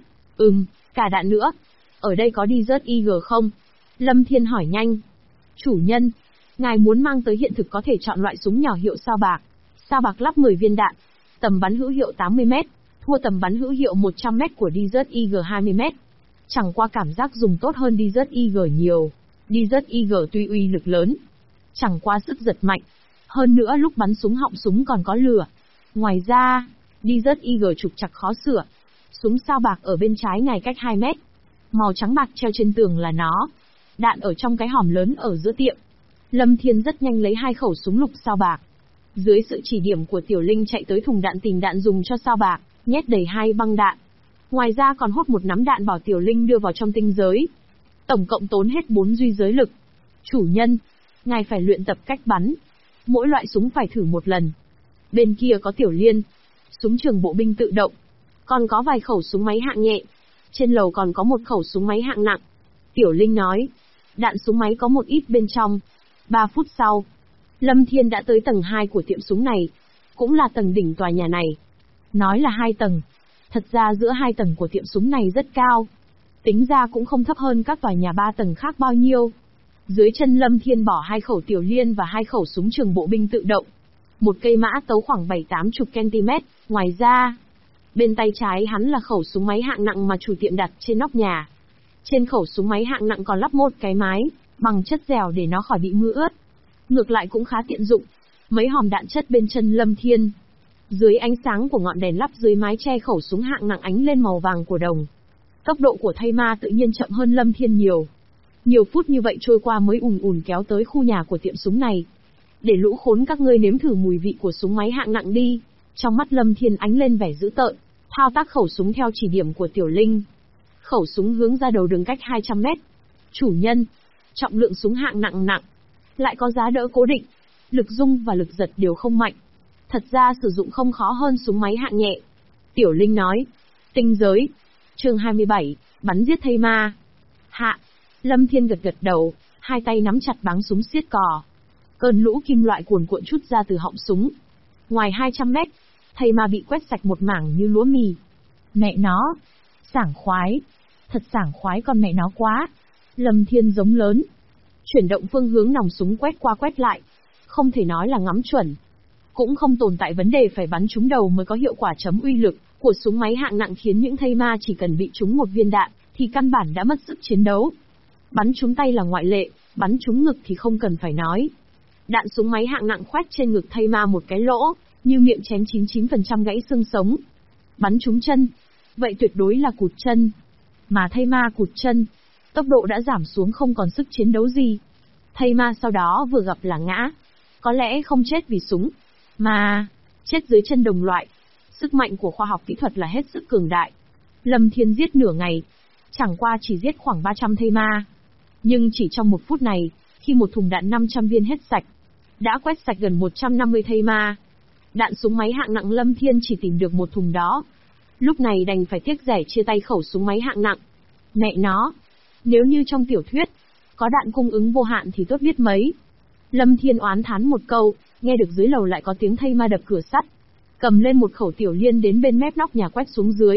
Speaker 1: Cả đạn nữa. Ở đây có Desert Eagle không? Lâm Thiên hỏi nhanh. Chủ nhân, ngài muốn mang tới hiện thực có thể chọn loại súng nhỏ hiệu sao bạc. Sao bạc lắp 10 viên đạn. Tầm bắn hữu hiệu 80m, thua tầm bắn hữu hiệu 100m của Desert Eagle 20m. Chẳng qua cảm giác dùng tốt hơn Desert Eagle nhiều. Desert Eagle tuy uy lực lớn, chẳng qua sức giật mạnh. Hơn nữa lúc bắn súng họng súng còn có lửa. Ngoài ra, Desert Eagle trục trặc khó sửa. Súng sao bạc ở bên trái ngài cách 2 mét. Màu trắng bạc treo trên tường là nó. Đạn ở trong cái hòm lớn ở giữa tiệm. Lâm Thiên rất nhanh lấy 2 khẩu súng lục sao bạc. Dưới sự chỉ điểm của Tiểu Linh chạy tới thùng đạn tìm đạn dùng cho sao bạc, nhét đầy 2 băng đạn. Ngoài ra còn hốt một nắm đạn bảo Tiểu Linh đưa vào trong tinh giới. Tổng cộng tốn hết 4 duy giới lực. Chủ nhân, ngài phải luyện tập cách bắn. Mỗi loại súng phải thử một lần. Bên kia có Tiểu Liên, súng trường bộ binh tự động. Còn có vài khẩu súng máy hạng nhẹ. Trên lầu còn có một khẩu súng máy hạng nặng. Tiểu Linh nói, đạn súng máy có một ít bên trong. 3 phút sau, Lâm Thiên đã tới tầng 2 của tiệm súng này. Cũng là tầng đỉnh tòa nhà này. Nói là 2 tầng. Thật ra giữa 2 tầng của tiệm súng này rất cao. Tính ra cũng không thấp hơn các tòa nhà 3 tầng khác bao nhiêu. Dưới chân Lâm Thiên bỏ 2 khẩu Tiểu Liên và 2 khẩu súng trường bộ binh tự động. Một cây mã tấu khoảng 7-80 cm. Ngoài ra, bên tay trái hắn là khẩu súng máy hạng nặng mà chủ tiệm đặt trên nóc nhà. Trên khẩu súng máy hạng nặng còn lắp một cái mái bằng chất dẻo để nó khỏi bị mưa ướt. Ngược lại cũng khá tiện dụng. Mấy hòm đạn chất bên chân Lâm Thiên. Dưới ánh sáng của ngọn đèn lắp dưới mái che khẩu súng hạng nặng ánh lên màu vàng của đồng. Tốc độ của thây ma tự nhiên chậm hơn Lâm Thiên nhiều. Nhiều phút như vậy trôi qua mới ùn ùn kéo tới khu nhà của tiệm súng này. Để lũ khốn các ngươi nếm thử mùi vị của súng máy hạng nặng đi. Trong mắt Lâm Thiên ánh lên vẻ dữ tợn, thao tác khẩu súng theo chỉ điểm của Tiểu Linh. Khẩu súng hướng ra đầu đường cách 200 mét. Chủ nhân, trọng lượng súng hạng nặng nặng, lại có giá đỡ cố định, lực rung và lực giật đều không mạnh. Thật ra sử dụng không khó hơn súng máy hạng nhẹ. Tiểu Linh nói, tinh giới. Chương 27, bắn giết thây ma. Hạ. Lâm Thiên gật gật đầu, hai tay nắm chặt báng súng siết cò. Cơn lũ kim loại cuồn cuộn trút ra từ họng súng. Ngoài 200 mét, Thây ma bị quét sạch một mảng như lúa mì.
Speaker 2: Mẹ nó, sảng khoái. Thật sảng khoái con mẹ nó quá. Lâm Thiên giống lớn.
Speaker 1: Chuyển động phương hướng nòng súng quét qua quét lại. Không thể nói là ngắm chuẩn. Cũng không tồn tại vấn đề phải bắn trúng đầu mới có hiệu quả chấm uy lực của súng máy hạng nặng khiến những thây ma chỉ cần bị trúng một viên đạn, thì căn bản đã mất sức chiến đấu. Bắn trúng tay là ngoại lệ, bắn trúng ngực thì không cần phải nói. Đạn súng máy hạng nặng khoét trên ngực thây ma một cái lỗ, như miệng chém 99% gãy xương sống. Bắn trúng chân, vậy tuyệt đối là cụt chân. Mà thây ma cụt chân, tốc độ đã giảm xuống không còn sức chiến đấu gì. Thây ma sau đó vừa gặp là ngã. Có lẽ không chết vì súng, mà chết dưới chân đồng loại. Sức mạnh của khoa học kỹ thuật là hết sức cường đại. Lâm Thiên giết nửa ngày, chẳng qua chỉ giết khoảng 300 thây ma. Nhưng chỉ trong 1 phút này, khi một thùng đạn 500 viên hết sạch, đã quét sạch gần 150 thây ma. Đạn súng máy hạng nặng Lâm Thiên chỉ tìm được một thùng đó. Lúc này đành phải tiếc rẻ chia tay khẩu súng máy hạng nặng. Mẹ nó, nếu như trong tiểu thuyết, có đạn cung ứng vô hạn thì tốt biết mấy. Lâm Thiên oán thán một câu, nghe được dưới lầu lại có tiếng thây ma đập cửa sắt. Cầm lên một khẩu tiểu liên đến bên mép nóc nhà quét xuống dưới.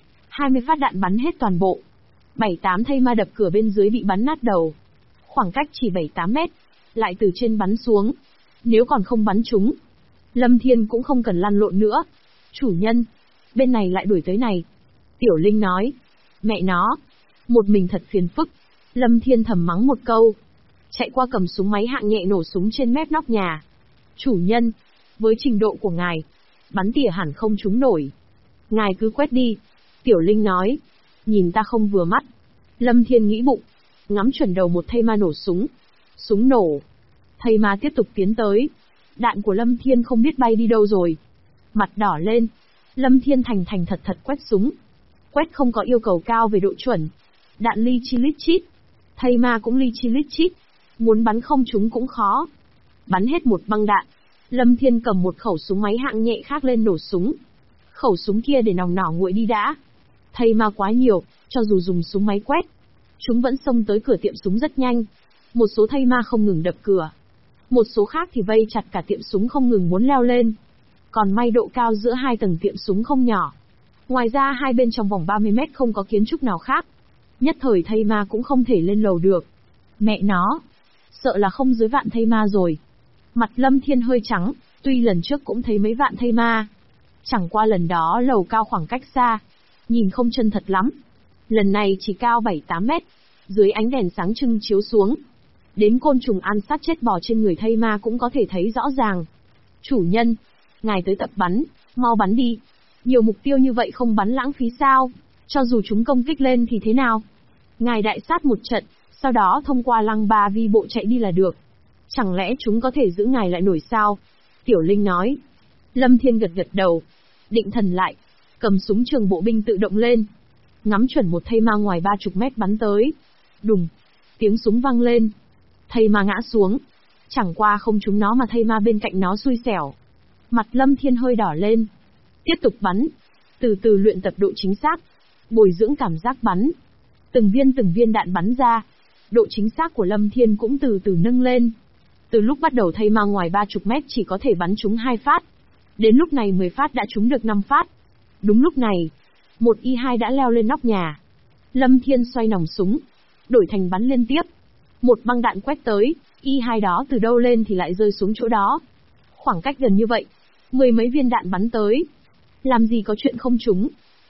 Speaker 1: 20 phát đạn bắn hết toàn bộ. 7-8 thây ma đập cửa bên dưới bị bắn nát đầu. Khoảng cách chỉ 7-8 mét, lại từ trên bắn xuống. Nếu còn không bắn trúng, Lâm Thiên cũng không cần lăn lộn nữa. Chủ nhân, bên này lại đuổi tới này. Tiểu Linh nói, mẹ nó, một mình thật phiền phức. Lâm Thiên thầm mắng một câu. Chạy qua cầm súng máy hạng nhẹ nổ súng trên mép nóc nhà. Chủ nhân, với trình độ của ngài, bắn tỉa hẳn không trúng nổi. Ngài cứ quét đi. Tiểu Linh nói, nhìn ta không vừa mắt. Lâm Thiên nghĩ bụng, ngắm chuẩn đầu một thây ma nổ súng. Súng nổ. Thây ma tiếp tục tiến tới. Đạn của Lâm Thiên không biết bay đi đâu rồi. Mặt đỏ lên. Lâm Thiên thành thành thật thật quét súng. Quét không có yêu cầu cao về độ chuẩn. Đạn li chi lít chít. Thây ma cũng li chi lít chít. Muốn bắn không trúng cũng khó. Bắn hết một băng đạn. Lâm Thiên cầm một khẩu súng máy hạng nhẹ khác lên nổ súng. Khẩu súng kia để nòng nỏ nguội đi đã. Thây ma quá nhiều, cho dù dùng súng máy quét, chúng vẫn xông tới cửa tiệm súng rất nhanh. Một số thây ma không ngừng đập cửa. Một số khác thì vây chặt cả tiệm súng không ngừng muốn leo lên. Còn may độ cao giữa hai tầng tiệm súng không nhỏ. Ngoài ra hai bên trong vòng 30 mét không có kiến trúc nào khác. Nhất thời thây ma cũng không thể lên lầu được. Mẹ nó, sợ là không dưới vạn thây ma rồi. Mặt Lâm Thiên hơi trắng, tuy lần trước cũng thấy mấy vạn thây ma. Chẳng qua lần đó lầu cao khoảng cách xa, nhìn không chân thật lắm. Lần này chỉ cao 7-8 mét, dưới ánh đèn sáng trưng chiếu xuống. Đến côn trùng ăn sát chết bò trên người thây ma cũng có thể thấy rõ ràng. Chủ nhân, ngài tới tập bắn, mau bắn đi. Nhiều mục tiêu như vậy không bắn lãng phí sao? Cho dù chúng công kích lên thì thế nào? Ngài đại sát một trận, sau đó thông qua lăng ba vi bộ chạy đi là được. Chẳng lẽ chúng có thể giữ ngài lại nổi sao? Tiểu Linh nói. Lâm Thiên gật gật đầu, định thần lại, cầm súng trường bộ binh tự động lên. Ngắm chuẩn một thây ma ngoài 30 mét bắn tới. Đùng, tiếng súng vang lên. Thây ma ngã xuống. Chẳng qua không trúng nó mà thây ma bên cạnh nó xui xẻo. Mặt Lâm Thiên hơi đỏ lên. Tiếp tục bắn. Từ từ luyện tập độ chính xác. Bồi dưỡng cảm giác bắn. Từng viên đạn bắn ra. Độ chính xác của Lâm Thiên cũng từ từ nâng lên. Từ lúc bắt đầu thây ma ngoài 30 mét chỉ có thể bắn trúng 2 phát. Đến lúc này 10 phát đã trúng được 5 phát. Đúng lúc này, một Y2 đã leo lên nóc nhà. Lâm Thiên xoay nòng súng, đổi thành bắn liên tiếp. Một băng đạn quét tới, Y2 đó từ đâu lên thì lại rơi xuống chỗ đó. Khoảng cách gần như vậy, 10 mấy viên đạn bắn tới. Làm gì có chuyện không trúng.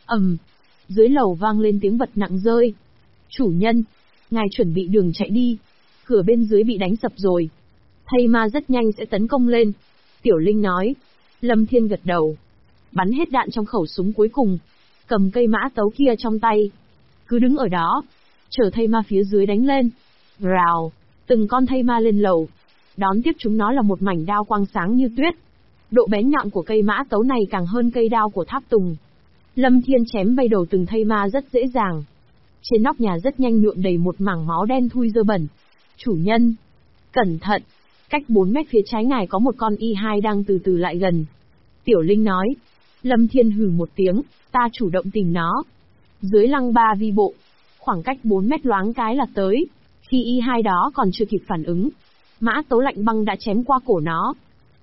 Speaker 1: Dưới lầu vang lên tiếng vật nặng rơi. Chủ nhân, ngài chuẩn bị đường chạy đi. Cửa bên dưới bị đánh sập rồi. Thây ma rất nhanh sẽ tấn công lên. Tiểu Linh nói. Lâm Thiên gật đầu. Bắn hết đạn trong khẩu súng cuối cùng. Cầm cây mã tấu kia trong tay. Cứ đứng ở đó. Chờ thây ma phía dưới đánh lên. Rào. Từng con thây ma lên lầu. Đón tiếp chúng nó là một mảnh đao quang sáng như tuyết. Độ bén nhọn của cây mã tấu này càng hơn cây đao của tháp tùng. Lâm Thiên chém bay đầu từng thây ma rất dễ dàng. Trên nóc nhà rất nhanh nhuộm đầy một mảng máu đen thui dơ bẩn. Chủ nhân, cẩn thận, cách 4 mét phía trái ngài có một con Y2 đang từ từ lại gần. Tiểu Linh nói. Lâm Thiên hừ một tiếng, ta chủ động tìm nó. Dưới lăng ba vi bộ, khoảng cách 4 mét loáng cái là tới. Khi Y2 đó còn chưa kịp phản ứng, mã tấu lạnh băng đã chém qua cổ nó.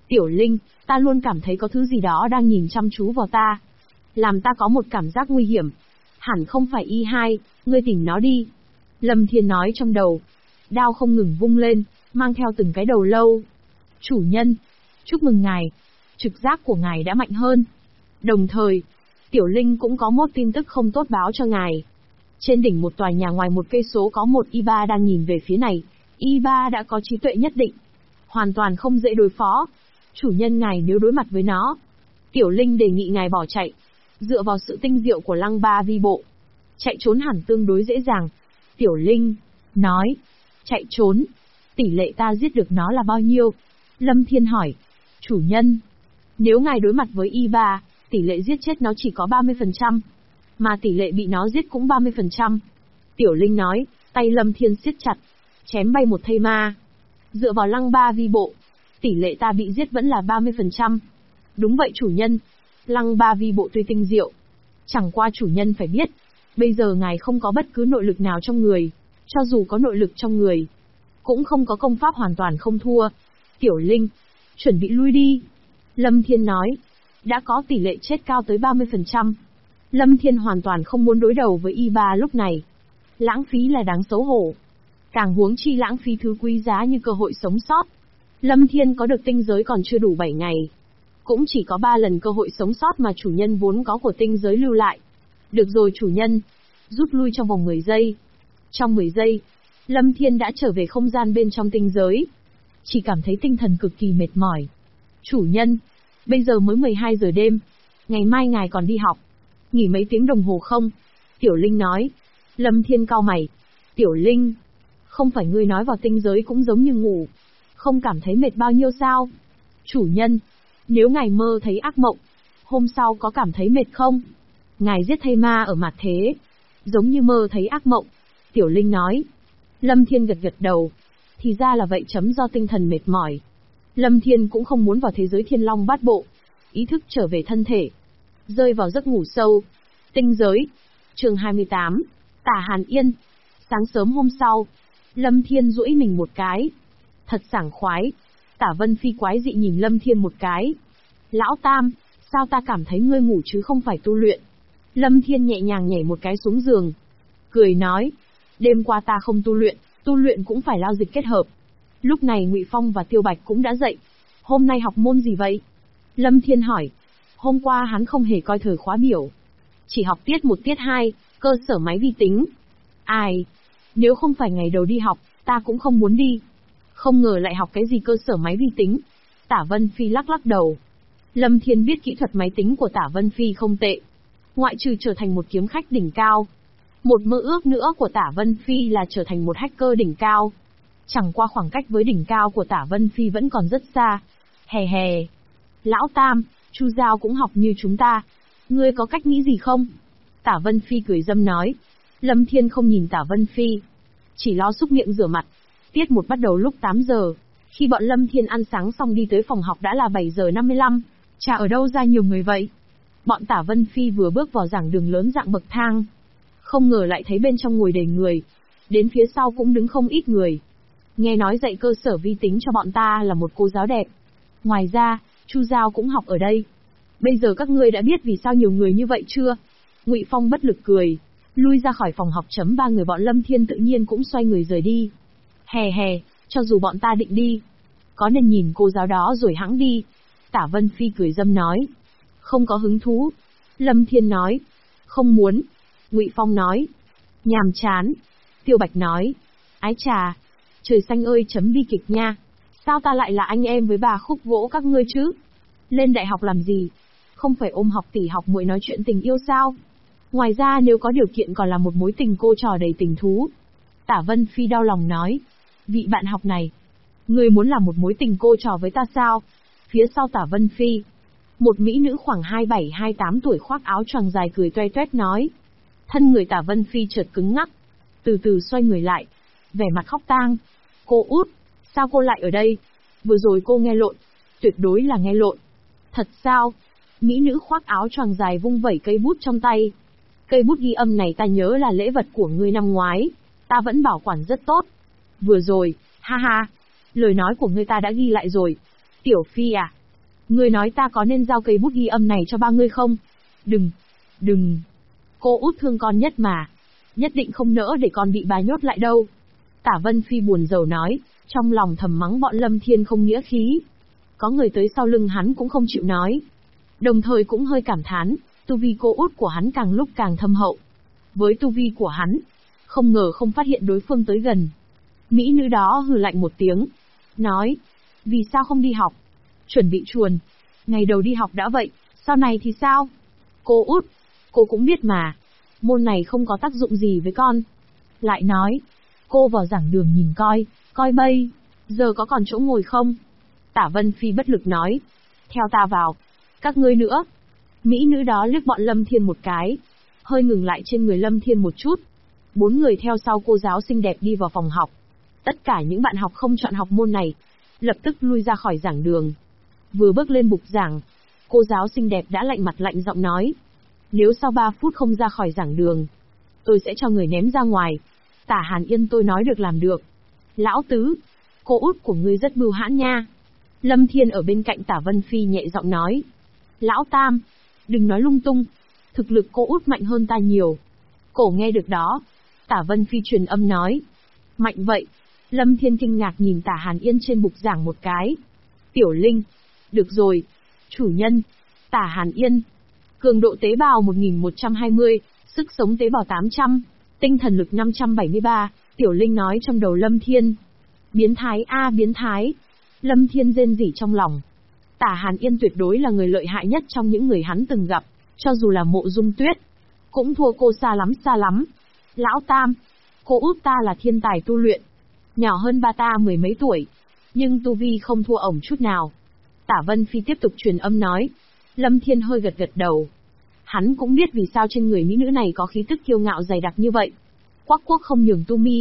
Speaker 1: Tiểu Linh, ta luôn cảm thấy có thứ gì đó đang nhìn chăm chú vào ta. Làm ta có một cảm giác nguy hiểm. Hẳn không phải Y2, ngươi tìm nó đi. Lâm Thiên nói trong đầu. Đao không ngừng vung lên, mang theo từng cái đầu lâu. Chủ nhân, chúc mừng ngài. Trực giác của ngài đã mạnh hơn. Đồng thời, Tiểu Linh cũng có một tin tức không tốt báo cho ngài. Trên đỉnh một tòa nhà ngoài 1 cây số có một Y3 đang nhìn về phía này. Y3 đã có trí tuệ nhất định. Hoàn toàn không dễ đối phó. Chủ nhân ngài nếu đối mặt với nó. Tiểu Linh đề nghị ngài bỏ chạy. Dựa vào sự tinh diệu của Lăng Ba Vi Bộ, chạy trốn hẳn tương đối dễ dàng. Tiểu Linh nói, chạy trốn, tỷ lệ ta giết được nó là bao nhiêu? Lâm Thiên hỏi. Chủ nhân, nếu ngài đối mặt với Y3, tỷ lệ giết chết nó chỉ có 30%, mà tỷ lệ bị nó giết cũng 30%. Tiểu Linh nói, tay Lâm Thiên siết chặt, chém bay một thây ma. Dựa vào Lăng Ba Vi Bộ, tỷ lệ ta bị giết vẫn là 30%. Đúng vậy chủ nhân. Lăng Ba Vi Bộ tuy tinh diệu, chẳng qua chủ nhân phải biết, bây giờ ngài không có bất cứ nội lực nào trong người, cho dù có nội lực trong người, cũng không có công pháp hoàn toàn không thua. Tiểu Linh, chuẩn bị lui đi. Lâm Thiên nói, đã có tỷ lệ chết cao tới 30%. Lâm Thiên hoàn toàn không muốn đối đầu với Y3 lúc này. Lãng phí là đáng xấu hổ. Càng huống chi lãng phí thứ quý giá như cơ hội sống sót. Lâm Thiên có được tinh giới còn chưa đủ 7 ngày. Cũng chỉ có 3 lần cơ hội sống sót mà chủ nhân vốn có của tinh giới lưu lại. Được rồi chủ nhân. Rút lui trong vòng 10 giây. Trong 10 giây, Lâm Thiên đã trở về không gian bên trong tinh giới. Chỉ cảm thấy tinh thần cực kỳ mệt mỏi. Chủ nhân, bây giờ mới 12 giờ đêm. Ngày mai ngài còn đi học. Nghỉ mấy tiếng đồng hồ không? Tiểu Linh nói. Lâm Thiên cau mày. Tiểu Linh, không phải ngươi nói vào tinh giới cũng giống như ngủ, không cảm thấy mệt bao nhiêu sao? Chủ nhân, nếu ngài mơ thấy ác mộng, hôm sau có cảm thấy mệt không? Ngài giết thây ma ở mặt thế, giống như mơ thấy ác mộng. Tiểu Linh nói. Lâm Thiên gật gật đầu. Thì ra là vậy, chấm do tinh thần mệt mỏi. Lâm Thiên cũng không muốn vào thế giới thiên long bát bộ. Ý thức trở về thân thể, rơi vào giấc ngủ sâu. Tinh giới. Chương 28. Tả Hàn Yên. Sáng sớm hôm sau, Lâm Thiên duỗi mình một cái. Thật sảng khoái. Tả Vân Phi quái dị nhìn Lâm Thiên một cái. Lão Tam, sao ta cảm thấy ngươi ngủ chứ không phải tu luyện? Lâm Thiên nhẹ nhàng nhảy một cái xuống giường, cười nói, đêm qua ta không tu luyện cũng phải lao dịch kết hợp. Lúc này Ngụy Phong và Tiêu Bạch cũng đã dậy. Hôm nay học môn gì vậy? Lâm Thiên hỏi. Hôm qua hắn không hề coi thời khóa biểu, chỉ học tiết 1 tiết 2, cơ sở máy vi tính. Ai, nếu không phải ngày đầu đi học, ta cũng không muốn đi. Không ngờ lại học cái gì cơ sở máy vi tính. Tả Vân Phi lắc lắc đầu. Lâm Thiên biết kỹ thuật máy tính của Tả Vân Phi không tệ, ngoại trừ trở thành một kiếm khách đỉnh cao. Một mơ ước nữa của Tả Vân Phi là trở thành một hacker đỉnh cao. Chẳng qua khoảng cách với đỉnh cao của Tả Vân Phi vẫn còn rất xa. Hè hè. Lão Tam, Chu Giao cũng học như chúng ta. Ngươi có cách nghĩ gì không? Tả Vân Phi cười dâm nói. Lâm Thiên không nhìn Tả Vân Phi, chỉ lo xúc miệng rửa mặt. Tiết 1 bắt đầu lúc 8 giờ. Khi bọn Lâm Thiên ăn sáng xong đi tới phòng học đã là 7 giờ 55. Chả ở đâu ra nhiều người vậy? Bọn Tả Vân Phi vừa bước vào giảng đường lớn dạng bậc thang, không ngờ lại thấy bên trong ngồi đầy người. Đến phía sau cũng đứng không ít người. Nghe nói dạy cơ sở vi tính cho bọn ta là một cô giáo đẹp. Ngoài ra, Chu Giao cũng học ở đây. Bây giờ các ngươi đã biết vì sao nhiều người như vậy chưa? Ngụy Phong bất lực cười, lui ra khỏi phòng học. Ba người bọn Lâm Thiên tự nhiên cũng xoay người rời đi. Hè hè, cho dù bọn ta định đi, có nên nhìn cô giáo đó rồi hẵng đi? Tả Vân Phi cười dâm nói. Không có hứng thú. Lâm Thiên nói. Không muốn. Ngụy Phong nói. Nhàm chán. Tiêu Bạch nói. Ái chà, trời xanh ơi, bi kịch nha. Sao ta lại là anh em với bà Khúc Gỗ các ngươi chứ? Lên đại học làm gì? Không phải ôm học tỷ học muội nói chuyện tình yêu sao? Ngoài ra nếu có điều kiện còn là một mối tình cô trò đầy tình thú. Tả Vân Phi đau lòng nói. Vị bạn học này, ngươi muốn làm một mối tình cô trò với ta sao? Phía sau Tả Vân Phi, một mỹ nữ khoảng 27-28 tuổi khoác áo choàng dài cười toe toét nói. Thân người Tả Vân Phi chợt cứng ngắc, từ từ xoay người lại, vẻ mặt khóc tang. Cô út, sao cô lại ở đây? Vừa rồi cô nghe lộn, tuyệt đối là nghe lộn. Thật sao? Mỹ nữ khoác áo choàng dài vung vẩy cây bút trong tay. Cây bút ghi âm này ta nhớ là lễ vật của ngươi năm ngoái, ta vẫn bảo quản rất tốt. Vừa rồi, ha ha, lời nói của ngươi ta đã ghi lại rồi. Tiểu Phi à, Ngươi nói ta có nên giao cây bút ghi âm này cho ba ngươi không? Đừng. Cô út thương con nhất mà. Nhất định không nỡ để con bị bà nhốt lại đâu. Tả Vân Phi buồn rầu nói, trong lòng thầm mắng bọn Lâm Thiên không nghĩa khí. Có người tới sau lưng hắn cũng không chịu nói. Đồng thời cũng hơi cảm thán, tu vi cô út của hắn càng lúc càng thâm hậu. Với tu vi của hắn, không ngờ không phát hiện đối phương tới gần. Mỹ nữ đó hừ lạnh một tiếng, nói, vì sao không đi học? Chuẩn bị chuồn. Ngày đầu đi học đã vậy, sau này thì sao? Cô út, cô cũng biết mà, môn này không có tác dụng gì với con. Lại nói, cô vào giảng đường nhìn coi bây, giờ có còn chỗ ngồi không? Tả Vân Phi bất lực nói, theo ta vào, các ngươi nữa. Mỹ nữ đó liếc bọn Lâm Thiên một cái, hơi ngừng lại trên người Lâm Thiên một chút. 4 người theo sau cô giáo xinh đẹp đi vào phòng học. Tất cả những bạn học không chọn học môn này, lập tức lui ra khỏi giảng đường. Vừa bước lên bục giảng, cô giáo xinh đẹp đã lạnh mặt lạnh giọng nói, nếu sau 3 phút không ra khỏi giảng đường, tôi sẽ cho người ném ra ngoài. Tả Hàn Yên tôi nói được làm được. Lão Tứ, cô út của ngươi rất bưu hãn nha. Lâm Thiên ở bên cạnh Tả Vân Phi nhẹ giọng nói, Lão Tam, đừng nói lung tung, thực lực cô út mạnh hơn ta nhiều. Cổ nghe được đó, Tả Vân Phi truyền âm nói, mạnh vậy. Lâm Thiên kinh ngạc nhìn Tả Hàn Yên trên bục giảng một cái. Tiểu Linh, được rồi. Chủ nhân, Tả Hàn Yên. Cường độ tế bào 1120, sức sống tế bào 800, tinh thần lực 573, Tiểu Linh nói trong đầu Lâm Thiên. Biến thái a biến thái. Lâm Thiên rên rỉ trong lòng. Tả Hàn Yên tuyệt đối là người lợi hại nhất trong những người hắn từng gặp, cho dù là Mộ Dung Tuyết, cũng thua cô xa lắm. Lão Tam, cô út ta là thiên tài tu luyện, nhỏ hơn ba ta 10 mấy tuổi, nhưng tu vi không thua ổng chút nào. Tả Vân Phi tiếp tục truyền âm nói. Lâm Thiên hơi gật đầu. Hắn cũng biết vì sao trên người mỹ nữ này có khí tức kiêu ngạo dày đặc như vậy. Quắc quốc không nhường tu mi,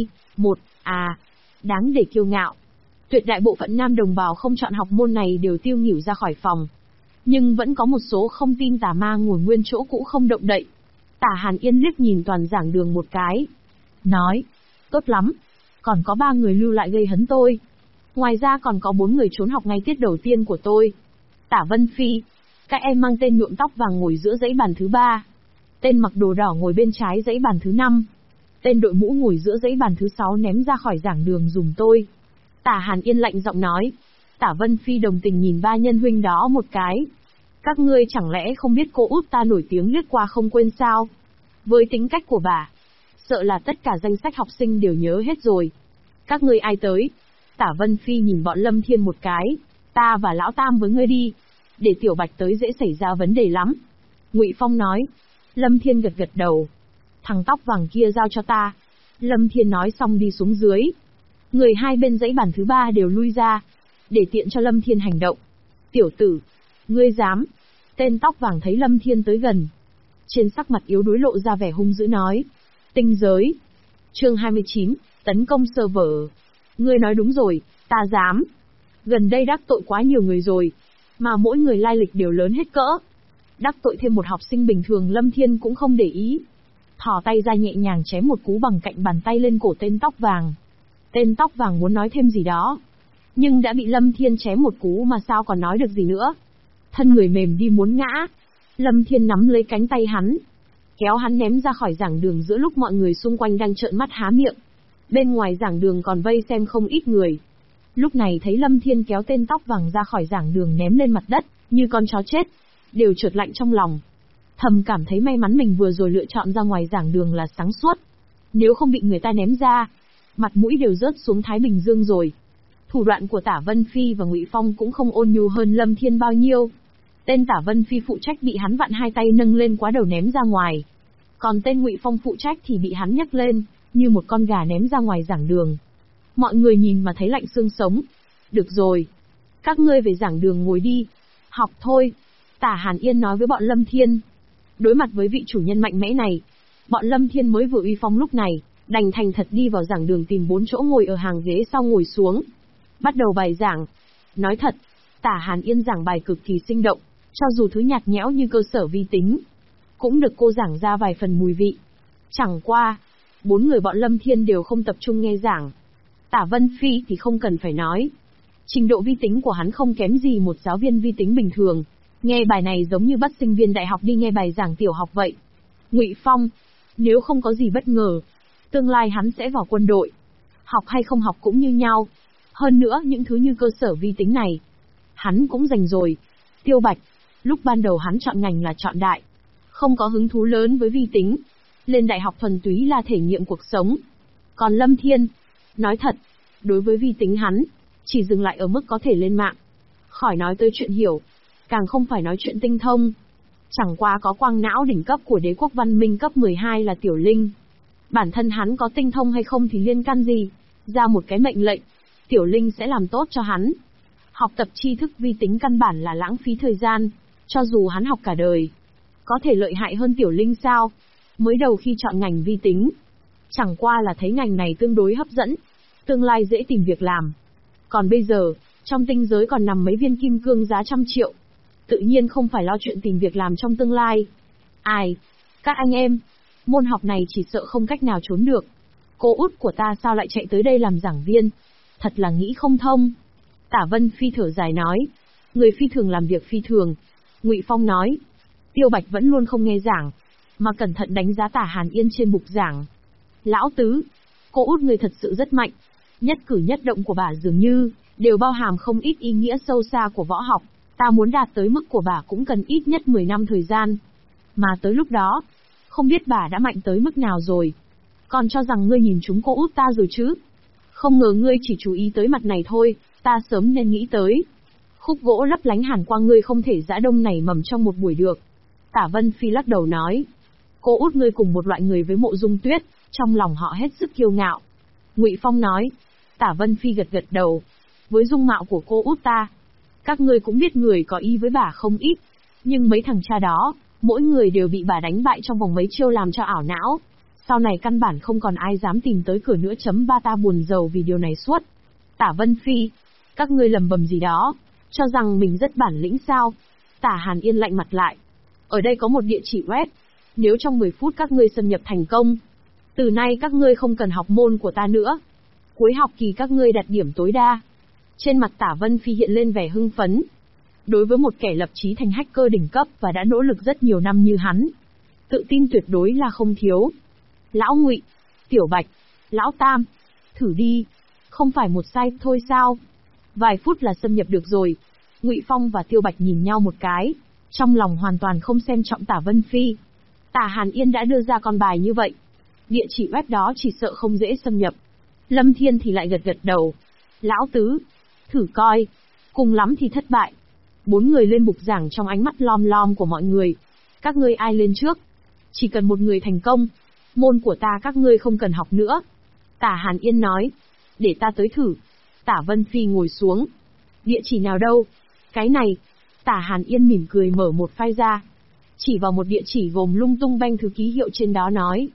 Speaker 1: đáng để kiêu ngạo. Tuyệt đại bộ phận nam đồng bào không chọn học môn này đều tiêu nghỉu ra khỏi phòng. Nhưng vẫn có một số không tin tà ma ngồi nguyên chỗ cũ không động đậy. Tả Hàn Yên liếc nhìn toàn giảng đường một cái, nói, tốt lắm, còn có 3 người lưu lại gây hấn tôi. Ngoài ra còn có 4 người trốn học ngay tiết đầu tiên của tôi. Tả Vân Phi, các em mang tên nhuộm tóc vàng ngồi giữa dãy bàn thứ 3. Tên mặc đồ đỏ ngồi bên trái dãy bàn thứ 5. Tên đội mũ ngồi giữa dãy bàn thứ 6 ném ra khỏi giảng đường dùm tôi. Tả Hàn Yên lạnh giọng nói. Tả Vân Phi đồng tình nhìn 3 nhân huynh đó một cái. Các ngươi chẳng lẽ không biết cô út ta nổi tiếng liếc qua không quên sao? Với tính cách của bà, sợ là tất cả danh sách học sinh đều nhớ hết rồi. Các ngươi ai tới? Tả Vân Phi nhìn bọn Lâm Thiên một cái. Ta và Lão Tam với ngươi đi. Để Tiểu Bạch tới dễ xảy ra vấn đề lắm. Ngụy Phong nói. Lâm Thiên gật đầu. Thằng tóc vàng kia giao cho ta. Lâm Thiên nói xong đi xuống dưới. Người hai bên dãy bàn thứ 3 đều lui ra, để tiện cho Lâm Thiên hành động. Tiểu tử, ngươi dám? Tên tóc vàng thấy Lâm Thiên tới gần, trên sắc mặt yếu đuối lộ ra vẻ hung dữ nói. Tinh giới. Chương 29, tấn công server. Ngươi nói đúng rồi, ta dám. Gần đây đắc tội quá nhiều người rồi, mà mỗi người lai lịch đều lớn hết cỡ. Đắc tội thêm một học sinh bình thường Lâm Thiên cũng không để ý. Thò tay ra nhẹ nhàng chém một cú bằng cạnh bàn tay lên cổ tên tóc vàng. Tên tóc vàng muốn nói thêm gì đó, nhưng đã bị Lâm Thiên chém một cú mà sao còn nói được gì nữa. Thân người mềm đi muốn ngã. Lâm Thiên nắm lấy cánh tay hắn, kéo hắn ném ra khỏi giảng đường giữa lúc mọi người xung quanh đang trợn mắt há miệng. Bên ngoài giảng đường còn vây xem không ít người. Lúc này thấy Lâm Thiên kéo tên tóc vàng ra khỏi giảng đường ném lên mặt đất, như con chó chết, đều chợt lạnh trong lòng. Thầm cảm thấy may mắn mình vừa rồi lựa chọn ra ngoài giảng đường là sáng suốt. Nếu không bị người ta ném ra, mặt mũi đều rớt xuống Thái Bình Dương rồi. Thủ đoạn của Tả Vân Phi và Ngụy Phong cũng không ôn nhu hơn Lâm Thiên bao nhiêu. Tên Tả Vân Phi phụ trách bị hắn vặn hai tay nâng lên quá đầu ném ra ngoài. Còn tên Ngụy Phong phụ trách thì bị hắn nhấc lên, như một con gà ném ra ngoài giảng đường. Mọi người nhìn mà thấy lạnh xương sống. Được rồi, các ngươi về giảng đường ngồi đi, học thôi. Tả Hàn Yên nói với bọn Lâm Thiên. Đối mặt với vị chủ nhân mạnh mẽ này, bọn Lâm Thiên mới vừa uy phong lúc này, đành thành thật đi vào giảng đường tìm 4 chỗ ngồi ở hàng ghế sau ngồi xuống. Bắt đầu bài giảng. Nói thật, Tả Hàn Yên giảng bài cực kỳ sinh động, cho dù thứ nhạt nhẽo như cơ sở vi tính, cũng được cô giảng ra vài phần mùi vị. Chẳng qua, 4 người bọn Lâm Thiên đều không tập trung nghe giảng. Tả Vân Phi thì không cần phải nói. Trình độ vi tính của hắn không kém gì một giáo viên vi tính bình thường. Nghe bài này giống như bắt sinh viên đại học đi nghe bài giảng tiểu học vậy. Ngụy Phong, nếu không có gì bất ngờ, tương lai hắn sẽ vào quân đội. Học hay không học cũng như nhau. Hơn nữa những thứ như cơ sở vi tính này, hắn cũng dành rồi. Tiêu Bạch, lúc ban đầu hắn chọn ngành là chọn đại. Không có hứng thú lớn với vi tính. Lên đại học thuần túy là thể nghiệm cuộc sống. Còn Lâm Thiên, nói thật, đối với vi tính hắn, chỉ dừng lại ở mức có thể lên mạng. Khỏi nói tới chuyện hiểu, càng không phải nói chuyện tinh thông. Chẳng qua có quang não đỉnh cấp của đế quốc văn minh cấp 12 là Tiểu Linh. Bản thân hắn có tinh thông hay không thì liên can gì, ra một cái mệnh lệnh, Tiểu Linh sẽ làm tốt cho hắn. Học tập tri thức vi tính căn bản là lãng phí thời gian, cho dù hắn học cả đời. Có thể lợi hại hơn Tiểu Linh sao? Mới đầu khi chọn ngành vi tính, chẳng qua là thấy ngành này tương đối hấp dẫn, tương lai dễ tìm việc làm. Còn bây giờ, trong tinh giới còn nằm mấy viên kim cương giá trăm triệu. Tự nhiên không phải lo chuyện tìm việc làm trong tương lai. Ai? Các anh em, môn học này chỉ sợ không cách nào trốn được. Cô út của ta sao lại chạy tới đây làm giảng viên? Thật là nghĩ không thông. Tả Vân Phi thở dài nói. Người phi thường làm việc phi thường. Ngụy Phong nói. Tiêu Bạch vẫn luôn không nghe giảng, mà cẩn thận đánh giá Tả Hàn Yên trên bục giảng. Lão tứ, cô út người thật sự rất mạnh. Nhất cử nhất động của bà dường như đều bao hàm không ít ý nghĩa sâu xa của võ học. Ta muốn đạt tới mức của bà cũng cần ít nhất 10 năm thời gian. Mà tới lúc đó, không biết bà đã mạnh tới mức nào rồi. Còn cho rằng ngươi nhìn chúng cô út ta rồi chứ. Không ngờ ngươi chỉ chú ý tới mặt này thôi, ta sớm nên nghĩ tới. Khúc gỗ lấp lánh hàn quang ngươi không thể giã đông nảy mầm trong một buổi được. Tả Vân Phi lắc đầu nói. Cô út ngươi cùng một loại người với Mộ Dung Tuyết, trong lòng họ hết sức kiêu ngạo. Ngụy Phong nói. Tả Vân Phi gật gật đầu. Với dung mạo của cô út ta, các ngươi cũng biết người có ý với bà không ít. Nhưng mấy thằng cha đó, mỗi người đều bị bà đánh bại trong vòng mấy chiêu làm cho ảo não. Sau này căn bản không còn ai dám tìm tới cửa nữa. Ba ta buồn rầu vì điều này suốt. Tả Vân Phi, các ngươi lầm bầm gì đó, cho rằng mình rất bản lĩnh sao? Tả Hàn Yên lạnh mặt lại. Ở đây có một địa chỉ web. Nếu trong 10 phút các ngươi xâm nhập thành công, từ nay các ngươi không cần học môn của ta nữa. Cuối học kỳ các ngươi đạt điểm tối đa. Trên mặt Tả Vân Phi hiện lên vẻ hưng phấn. Đối với một kẻ lập chí thành hacker đỉnh cấp và đã nỗ lực rất nhiều năm như hắn, tự tin tuyệt đối là không thiếu. Lão Ngụy, Tiểu Bạch, Lão Tam, thử đi, không phải một sai thôi sao? Vài phút là xâm nhập được rồi. Ngụy Phong và Tiêu Bạch nhìn nhau một cái, trong lòng hoàn toàn không xem trọng Tả Vân Phi. Tả Hàn Yên đã đưa ra con bài như vậy, địa chỉ web đó chỉ sợ không dễ xâm nhập. Lâm Thiên thì lại gật gật đầu. Lão tứ, thử coi, cùng lắm thì thất bại. 4 người lên bục giảng trong ánh mắt lom lom của mọi người. Các ngươi ai lên trước? Chỉ cần một người thành công, môn của ta các ngươi không cần học nữa. Tả Hàn Yên nói. Để ta tới thử. Tả Vân Phi ngồi xuống. Địa chỉ nào đâu? Cái này. Tả Hàn Yên mỉm cười mở một file ra, chỉ vào một địa chỉ gồm lung tung banh thứ ký hiệu trên đó nói.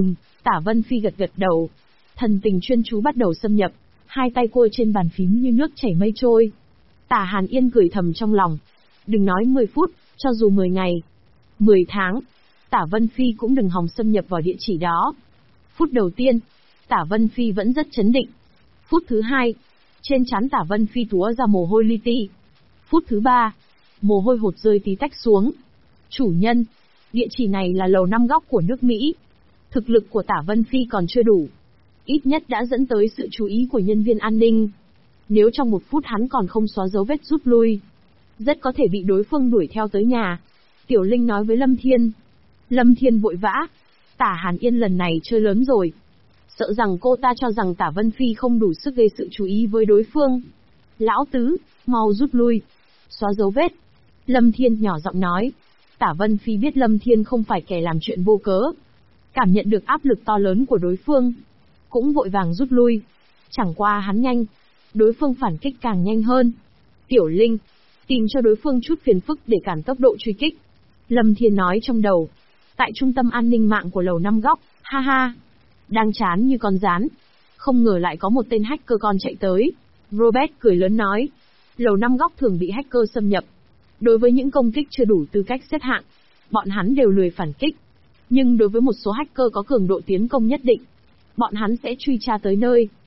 Speaker 1: Tả Vân Phi gật gật đầu. Thần tình chuyên chú bắt đầu xâm nhập, hai tay cô trên bàn phím như nước chảy mây trôi. Tả Hàn Yên cười thầm trong lòng. Đừng nói 10 phút, cho dù 10 ngày, 10 tháng, Tả Vân Phi cũng đừng hòng xâm nhập vào địa chỉ đó. Phút đầu tiên, Tả Vân Phi vẫn rất chấn định. Phút thứ 2, trên trán Tả Vân Phi túa ra mồ hôi li ti. Phút thứ 3, mồ hôi hột rơi tí tách xuống. Chủ nhân, địa chỉ này là lầu 5 góc của nước Mỹ. Thực lực của Tả Vân Phi còn chưa đủ, ít nhất đã dẫn tới sự chú ý của nhân viên an ninh. Nếu trong 1 phút hắn còn không xóa dấu vết rút lui, rất có thể bị đối phương đuổi theo tới nhà. Tiểu Linh nói với Lâm Thiên. Lâm Thiên vội vã. Tả Hàn Yên lần này chơi lớn rồi. Sợ rằng cô ta cho rằng Tả Vân Phi không đủ sức gây sự chú ý với đối phương. Lão tứ, mau rút lui, xóa dấu vết. Lâm Thiên nhỏ giọng nói. Tả Vân Phi biết Lâm Thiên không phải kẻ làm chuyện vô cớ. Cảm nhận được áp lực to lớn của đối phương, cũng vội vàng rút lui. Chẳng qua hắn nhanh, đối phương phản kích càng nhanh hơn. Tiểu Linh, tìm cho đối phương chút phiền phức để cản tốc độ truy kích. Lâm Thiên nói trong đầu. Tại trung tâm an ninh mạng của lầu 5 góc, ha ha. Đang chán như con rán. Không ngờ lại có một tên hacker con chạy tới. Robert cười lớn nói. Lầu 5 góc thường bị hacker xâm nhập. Đối với những công kích chưa đủ tư cách xếp hạng, bọn hắn đều lười phản kích. Nhưng đối với một số hacker có cường độ tiến công nhất định, bọn hắn sẽ truy tra tới nơi.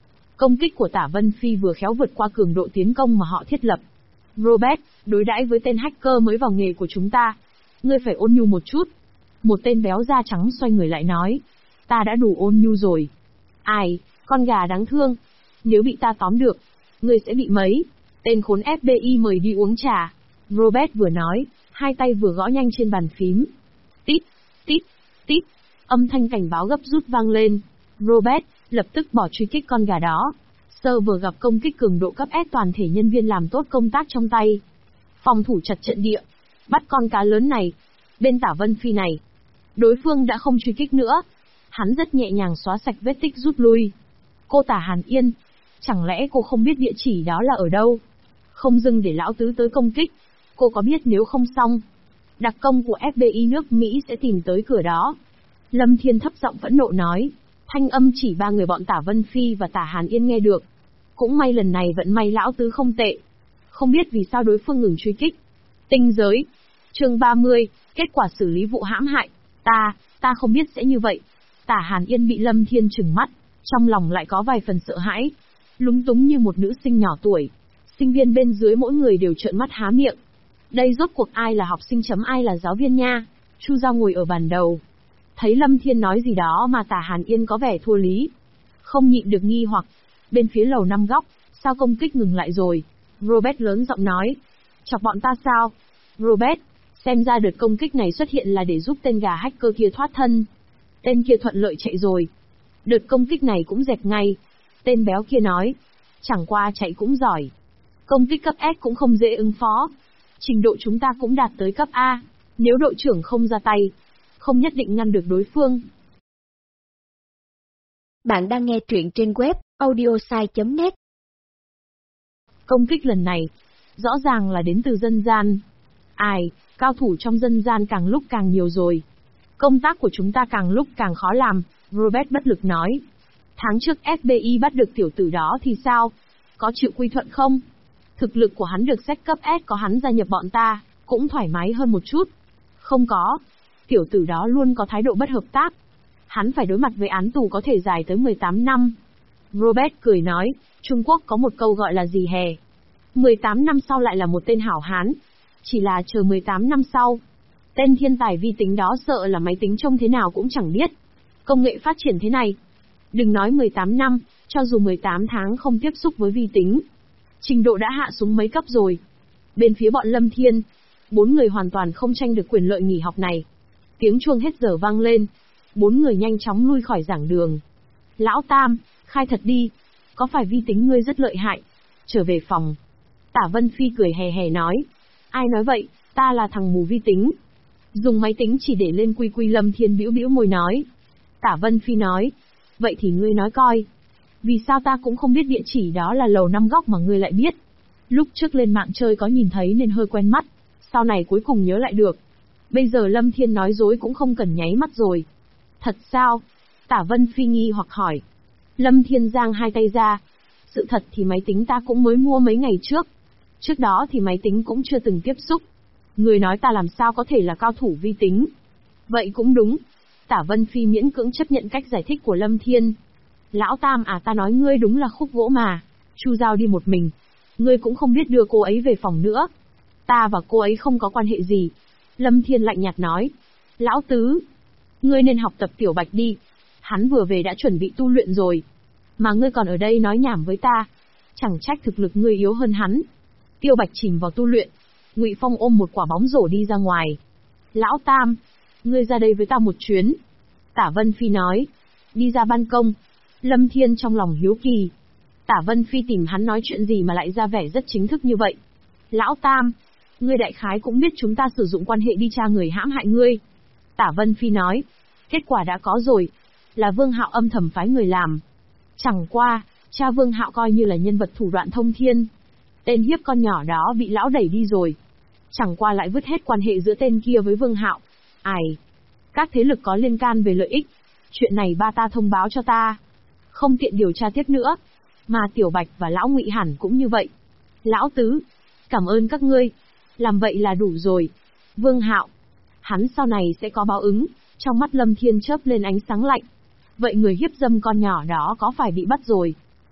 Speaker 1: Công kích của Tả Vân Phi vừa khéo vượt qua cường độ tiến công mà họ thiết lập. Robert, đối đãi với tên hacker mới vào nghề của chúng ta, ngươi phải ôn nhu một chút. Một tên béo da trắng xoay người lại nói. Ta đã đủ ôn nhu rồi. Ai, con gà đáng thương. Nếu bị ta tóm được, ngươi sẽ bị mấy. Tên khốn FBI mời đi uống trà. Robert vừa nói, hai tay vừa gõ nhanh trên bàn phím. Tít, tít, tít. Âm thanh cảnh báo gấp rút vang lên. Robert lập tức bỏ truy kích con gà đó. Server gặp công kích cường độ cấp S, toàn thể nhân viên làm tốt công tác trong tay. Phòng thủ chặt trận địa. Bắt con cá lớn này. Bên Tả Vân Phi này. Đối phương đã không truy kích nữa. Hắn rất nhẹ nhàng xóa sạch vết tích rút lui. Cô Tả Hàn Yên. Chẳng lẽ cô không biết địa chỉ đó là ở đâu? Không dừng để lão tứ tới công kích. Cô có biết nếu không xong, đặc công của FBI nước Mỹ sẽ tìm tới cửa đó. Lâm Thiên thấp giọng phẫn nộ nói. Thanh âm chỉ ba người bọn Tả Vân Phi và Tả Hàn Yên nghe được. Cũng may lần này vận may lão tứ không tệ. Không biết vì sao đối phương ngừng truy kích. Tinh giới. Chương 30, kết quả xử lý vụ hãm hại. Ta không biết sẽ như vậy. Tả Hàn Yên bị Lâm Thiên trừng mắt, trong lòng lại có vài phần sợ hãi. Lúng túng như một nữ sinh nhỏ tuổi. Sinh viên bên dưới mỗi người đều trợn mắt há miệng. Đây rốt cuộc ai là học sinh chấm ai là giáo viên nha. Chu Giao ngồi ở bàn đầu. Thấy Lâm Thiên nói gì đó mà Tả Hàn Yên có vẻ thua lý. Không nhịn được nghi hoặc. Bên phía lầu 5 góc, sao công kích ngừng lại rồi? Robert lớn giọng nói. Chọc bọn ta sao? Robert, xem ra đợt công kích này xuất hiện là để giúp tên gà hacker kia thoát thân. Tên kia thuận lợi chạy rồi. Đợt công kích này cũng dẹp ngay. Tên béo kia nói. Chẳng qua chạy cũng giỏi. Công kích cấp S cũng không dễ ứng phó. Trình độ chúng ta cũng đạt tới cấp A. Nếu đội trưởng không ra tay, không nhất định ngăn được đối phương.
Speaker 3: Bạn đang nghe truyện trên web audiosai.net.
Speaker 1: Công kích lần này, rõ ràng là đến từ dân gian. Ai, cao thủ trong dân gian càng lúc càng nhiều rồi. Công tác của chúng ta càng lúc càng khó làm, Robert bất lực nói. Tháng trước FBI bắt được tiểu tử đó thì sao? Có chịu quy thuận không? Thực lực của hắn được xét cấp S, có hắn gia nhập bọn ta, cũng thoải mái hơn một chút. Không có. Tiểu tử đó luôn có thái độ bất hợp tác. Hắn phải đối mặt với án tù có thể dài tới 18 năm. Robert cười nói, Trung Quốc có một câu gọi là gì hè. 18 năm sau lại là một tên hảo hán. Chỉ là chờ 18 năm sau. Tên thiên tài vi tính đó sợ là máy tính trông thế nào cũng chẳng biết. Công nghệ phát triển thế này. Đừng nói 18 năm, cho dù 18 tháng không tiếp xúc với vi tính. Trình độ đã hạ xuống mấy cấp rồi. Bên phía bọn Lâm Thiên, 4 người hoàn toàn không tranh được quyền lợi nghỉ học này. Tiếng chuông hết giờ vang lên. 4 người nhanh chóng lui khỏi giảng đường. Lão Tam, khai thật đi. Có phải vi tính ngươi rất lợi hại? Trở về phòng. Tả Vân Phi cười hè hè nói. Ai nói vậy, ta là thằng mù vi tính. Dùng máy tính chỉ để lên quy quy. Lâm Thiên bĩu bĩu môi nói. Tả Vân Phi nói. Vậy thì ngươi nói coi. Vì sao ta cũng không biết địa chỉ đó là lầu 5 góc mà ngươi lại biết? Lúc trước lên mạng chơi có nhìn thấy nên hơi quen mắt. Sau này cuối cùng nhớ lại được. Bây giờ Lâm Thiên nói dối cũng không cần nháy mắt rồi. Thật sao? Tả Vân Phi nghi hoặc hỏi. Lâm Thiên giang hai tay ra. Sự thật thì máy tính ta cũng mới mua mấy ngày trước. Trước đó thì máy tính cũng chưa từng tiếp xúc. Người nói ta làm sao có thể là cao thủ vi tính. Vậy cũng đúng. Tả Vân Phi miễn cưỡng chấp nhận cách giải thích của Lâm Thiên. Lão Tam à, ta nói ngươi đúng là khúc gỗ mà. Chu Giao đi một mình. Ngươi cũng không biết đưa cô ấy về phòng nữa. Ta và cô ấy không có quan hệ gì. Lâm Thiên lạnh nhạt nói. Lão Tứ, ngươi nên học tập Tiểu Bạch đi. Hắn vừa về đã chuẩn bị tu luyện rồi. Mà ngươi còn ở đây nói nhảm với ta. Chẳng trách thực lực ngươi yếu hơn hắn. Tiêu Bạch chìm vào tu luyện. Ngụy Phong ôm một quả bóng rổ đi ra ngoài. Lão Tam, ngươi ra đây với ta một chuyến. Tả Vân Phi nói. Đi ra ban công. Lâm Thiên trong lòng hiếu kỳ. Tả Vân Phi tìm hắn nói chuyện gì mà lại ra vẻ rất chính thức như vậy. Lão Tam, ngươi đại khái cũng biết chúng ta sử dụng quan hệ đi tra người hãm hại ngươi. Tả Vân Phi nói. Kết quả đã có rồi. Là Vương Hạo âm thầm phái người làm. Chẳng qua, cha Vương Hạo coi như là nhân vật thủ đoạn thông thiên. Tên hiếp con nhỏ đó bị lão đẩy đi rồi. Chẳng qua lại vứt hết quan hệ giữa tên kia với Vương Hạo. Ai? Các thế lực có liên can về lợi ích. Chuyện này ba ta thông báo cho ta. Không tiện điều tra tiếp nữa. Mà Tiểu Bạch và lão Ngụy hẳn cũng như vậy. Lão Tứ, cảm ơn các ngươi. Làm vậy là đủ rồi. Vương Hạo, hắn sau này sẽ có báo ứng. Trong mắt Lâm Thiên chớp lên ánh sáng lạnh. Vậy người hiếp dâm con nhỏ đó có phải bị bắt rồi?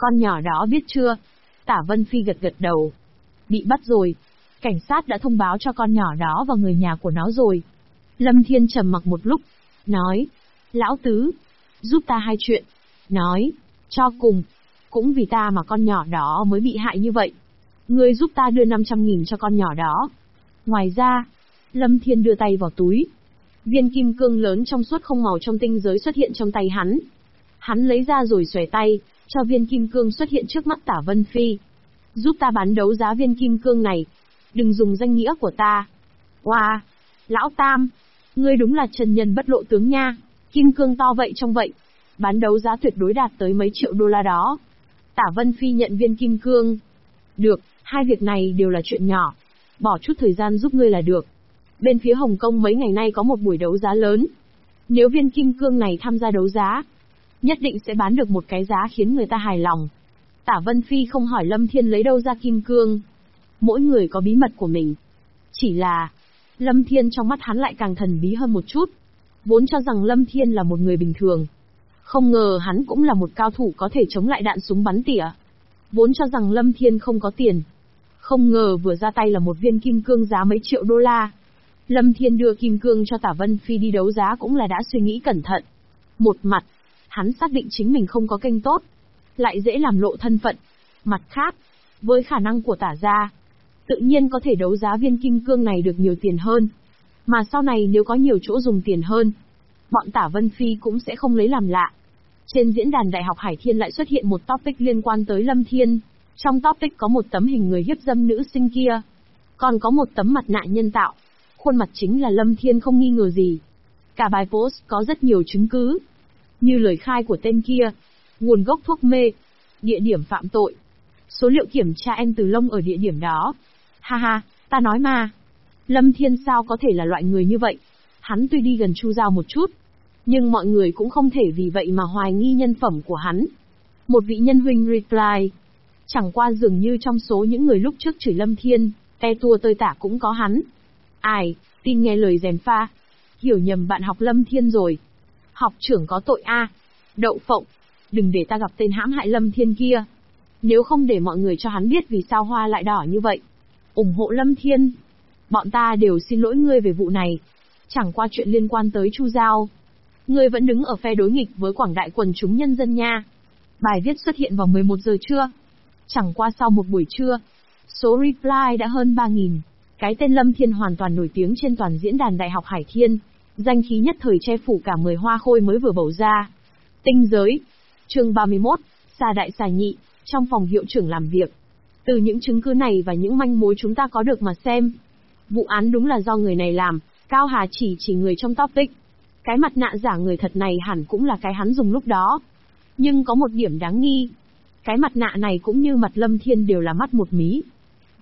Speaker 1: Con nhỏ đó biết chưa? Tả Vân Phi gật gật đầu. Bị bắt rồi. Cảnh sát đã thông báo cho con nhỏ đó và người nhà của nó rồi. Lâm Thiên trầm mặc một lúc, nói, lão tứ, giúp ta hai chuyện. Nói, cho cùng, cũng vì ta mà con nhỏ đó mới bị hại như vậy. Ngươi giúp ta đưa 500.000 cho con nhỏ đó. Ngoài ra, Lâm Thiên đưa tay vào túi. Viên kim cương lớn trong suốt không màu trong tinh giới xuất hiện trong tay hắn. Hắn lấy ra rồi xòe tay, cho viên kim cương xuất hiện trước mắt Tả Vân Phi. Giúp ta bán đấu giá viên kim cương này. Đừng dùng danh nghĩa của ta. Wow, lão Tam, ngươi đúng là chân nhân bất lộ tướng nha. Kim cương to vậy trong vậy. Bán đấu giá tuyệt đối đạt tới mấy triệu đô la đó. Tả Vân Phi nhận viên kim cương. Được, hai việc này đều là chuyện nhỏ. Bỏ chút thời gian giúp ngươi là được. Bên phía Hồng Kông mấy ngày nay có một buổi đấu giá lớn. Nếu viên kim cương này tham gia đấu giá, nhất định sẽ bán được một cái giá khiến người ta hài lòng. Tả Vân Phi không hỏi Lâm Thiên lấy đâu ra kim cương. Mỗi người có bí mật của mình. Chỉ là, Lâm Thiên trong mắt hắn lại càng thần bí hơn một chút. Vốn cho rằng Lâm Thiên là một người bình thường. Không ngờ hắn cũng là một cao thủ có thể chống lại đạn súng bắn tỉa. Vốn cho rằng Lâm Thiên không có tiền. Không ngờ vừa ra tay là một viên kim cương giá mấy triệu đô la. Lâm Thiên đưa kim cương cho Tả Vân Phi đi đấu giá cũng là đã suy nghĩ cẩn thận. Một mặt, hắn xác định chính mình không có kênh tốt, lại dễ làm lộ thân phận. Mặt khác, với khả năng của Tả gia, tự nhiên có thể đấu giá viên kim cương này được nhiều tiền hơn. Mà sau này nếu có nhiều chỗ dùng tiền hơn, bọn Tả Vân Phi cũng sẽ không lấy làm lạ. Trên diễn đàn Đại học Hải Thiên lại xuất hiện một topic liên quan tới Lâm Thiên. Trong topic có một tấm hình người hiếp dâm nữ sinh kia. Còn có một tấm mặt nạ nhân tạo. Khuôn mặt chính là Lâm Thiên không nghi ngờ gì. Cả bài post có rất nhiều chứng cứ. Như lời khai của tên kia, nguồn gốc thuốc mê, địa điểm phạm tội, số liệu kiểm tra en từ lông ở địa điểm đó. Ha ha, ta nói mà. Lâm Thiên sao có thể là loại người như vậy? Hắn tuy đi gần Chu Giao một chút, nhưng mọi người cũng không thể vì vậy mà hoài nghi nhân phẩm của hắn. Một vị nhân huynh reply. Chẳng qua dường như trong số những người lúc trước chửi Lâm Thiên, te tua tơi tả cũng có hắn. Ai, tin nghe lời gièm pha. Hiểu nhầm bạn học Lâm Thiên rồi. Học trưởng có tội a. Đậu phộng. Đừng để ta gặp tên hãm hại Lâm Thiên kia. Nếu không để mọi người cho hắn biết vì sao hoa lại đỏ như vậy. Ủng hộ Lâm Thiên. Bọn ta đều xin lỗi ngươi về vụ này. Chẳng qua chuyện liên quan tới Chu Giao. Ngươi vẫn đứng ở phe đối nghịch với quảng đại quần chúng nhân dân nha. Bài viết xuất hiện vào 11 giờ trưa. Chẳng qua sau một buổi trưa, số reply đã hơn 3.000. Cái tên Lâm Thiên hoàn toàn nổi tiếng trên toàn diễn đàn Đại học Hải Thiên. Danh khí nhất thời che phủ cả 10 hoa khôi mới vừa bầu ra. Tinh giới. Chương 31, Xà đại xà nhị, trong phòng hiệu trưởng làm việc. Từ những chứng cứ này và những manh mối chúng ta có được mà xem. Vụ án đúng là do người này làm, Cao Hà chỉ người trong topic. Cái mặt nạ giả người thật này hẳn cũng là cái hắn dùng lúc đó. Nhưng có một điểm đáng nghi. Cái mặt nạ này cũng như mặt Lâm Thiên đều là mắt một mí.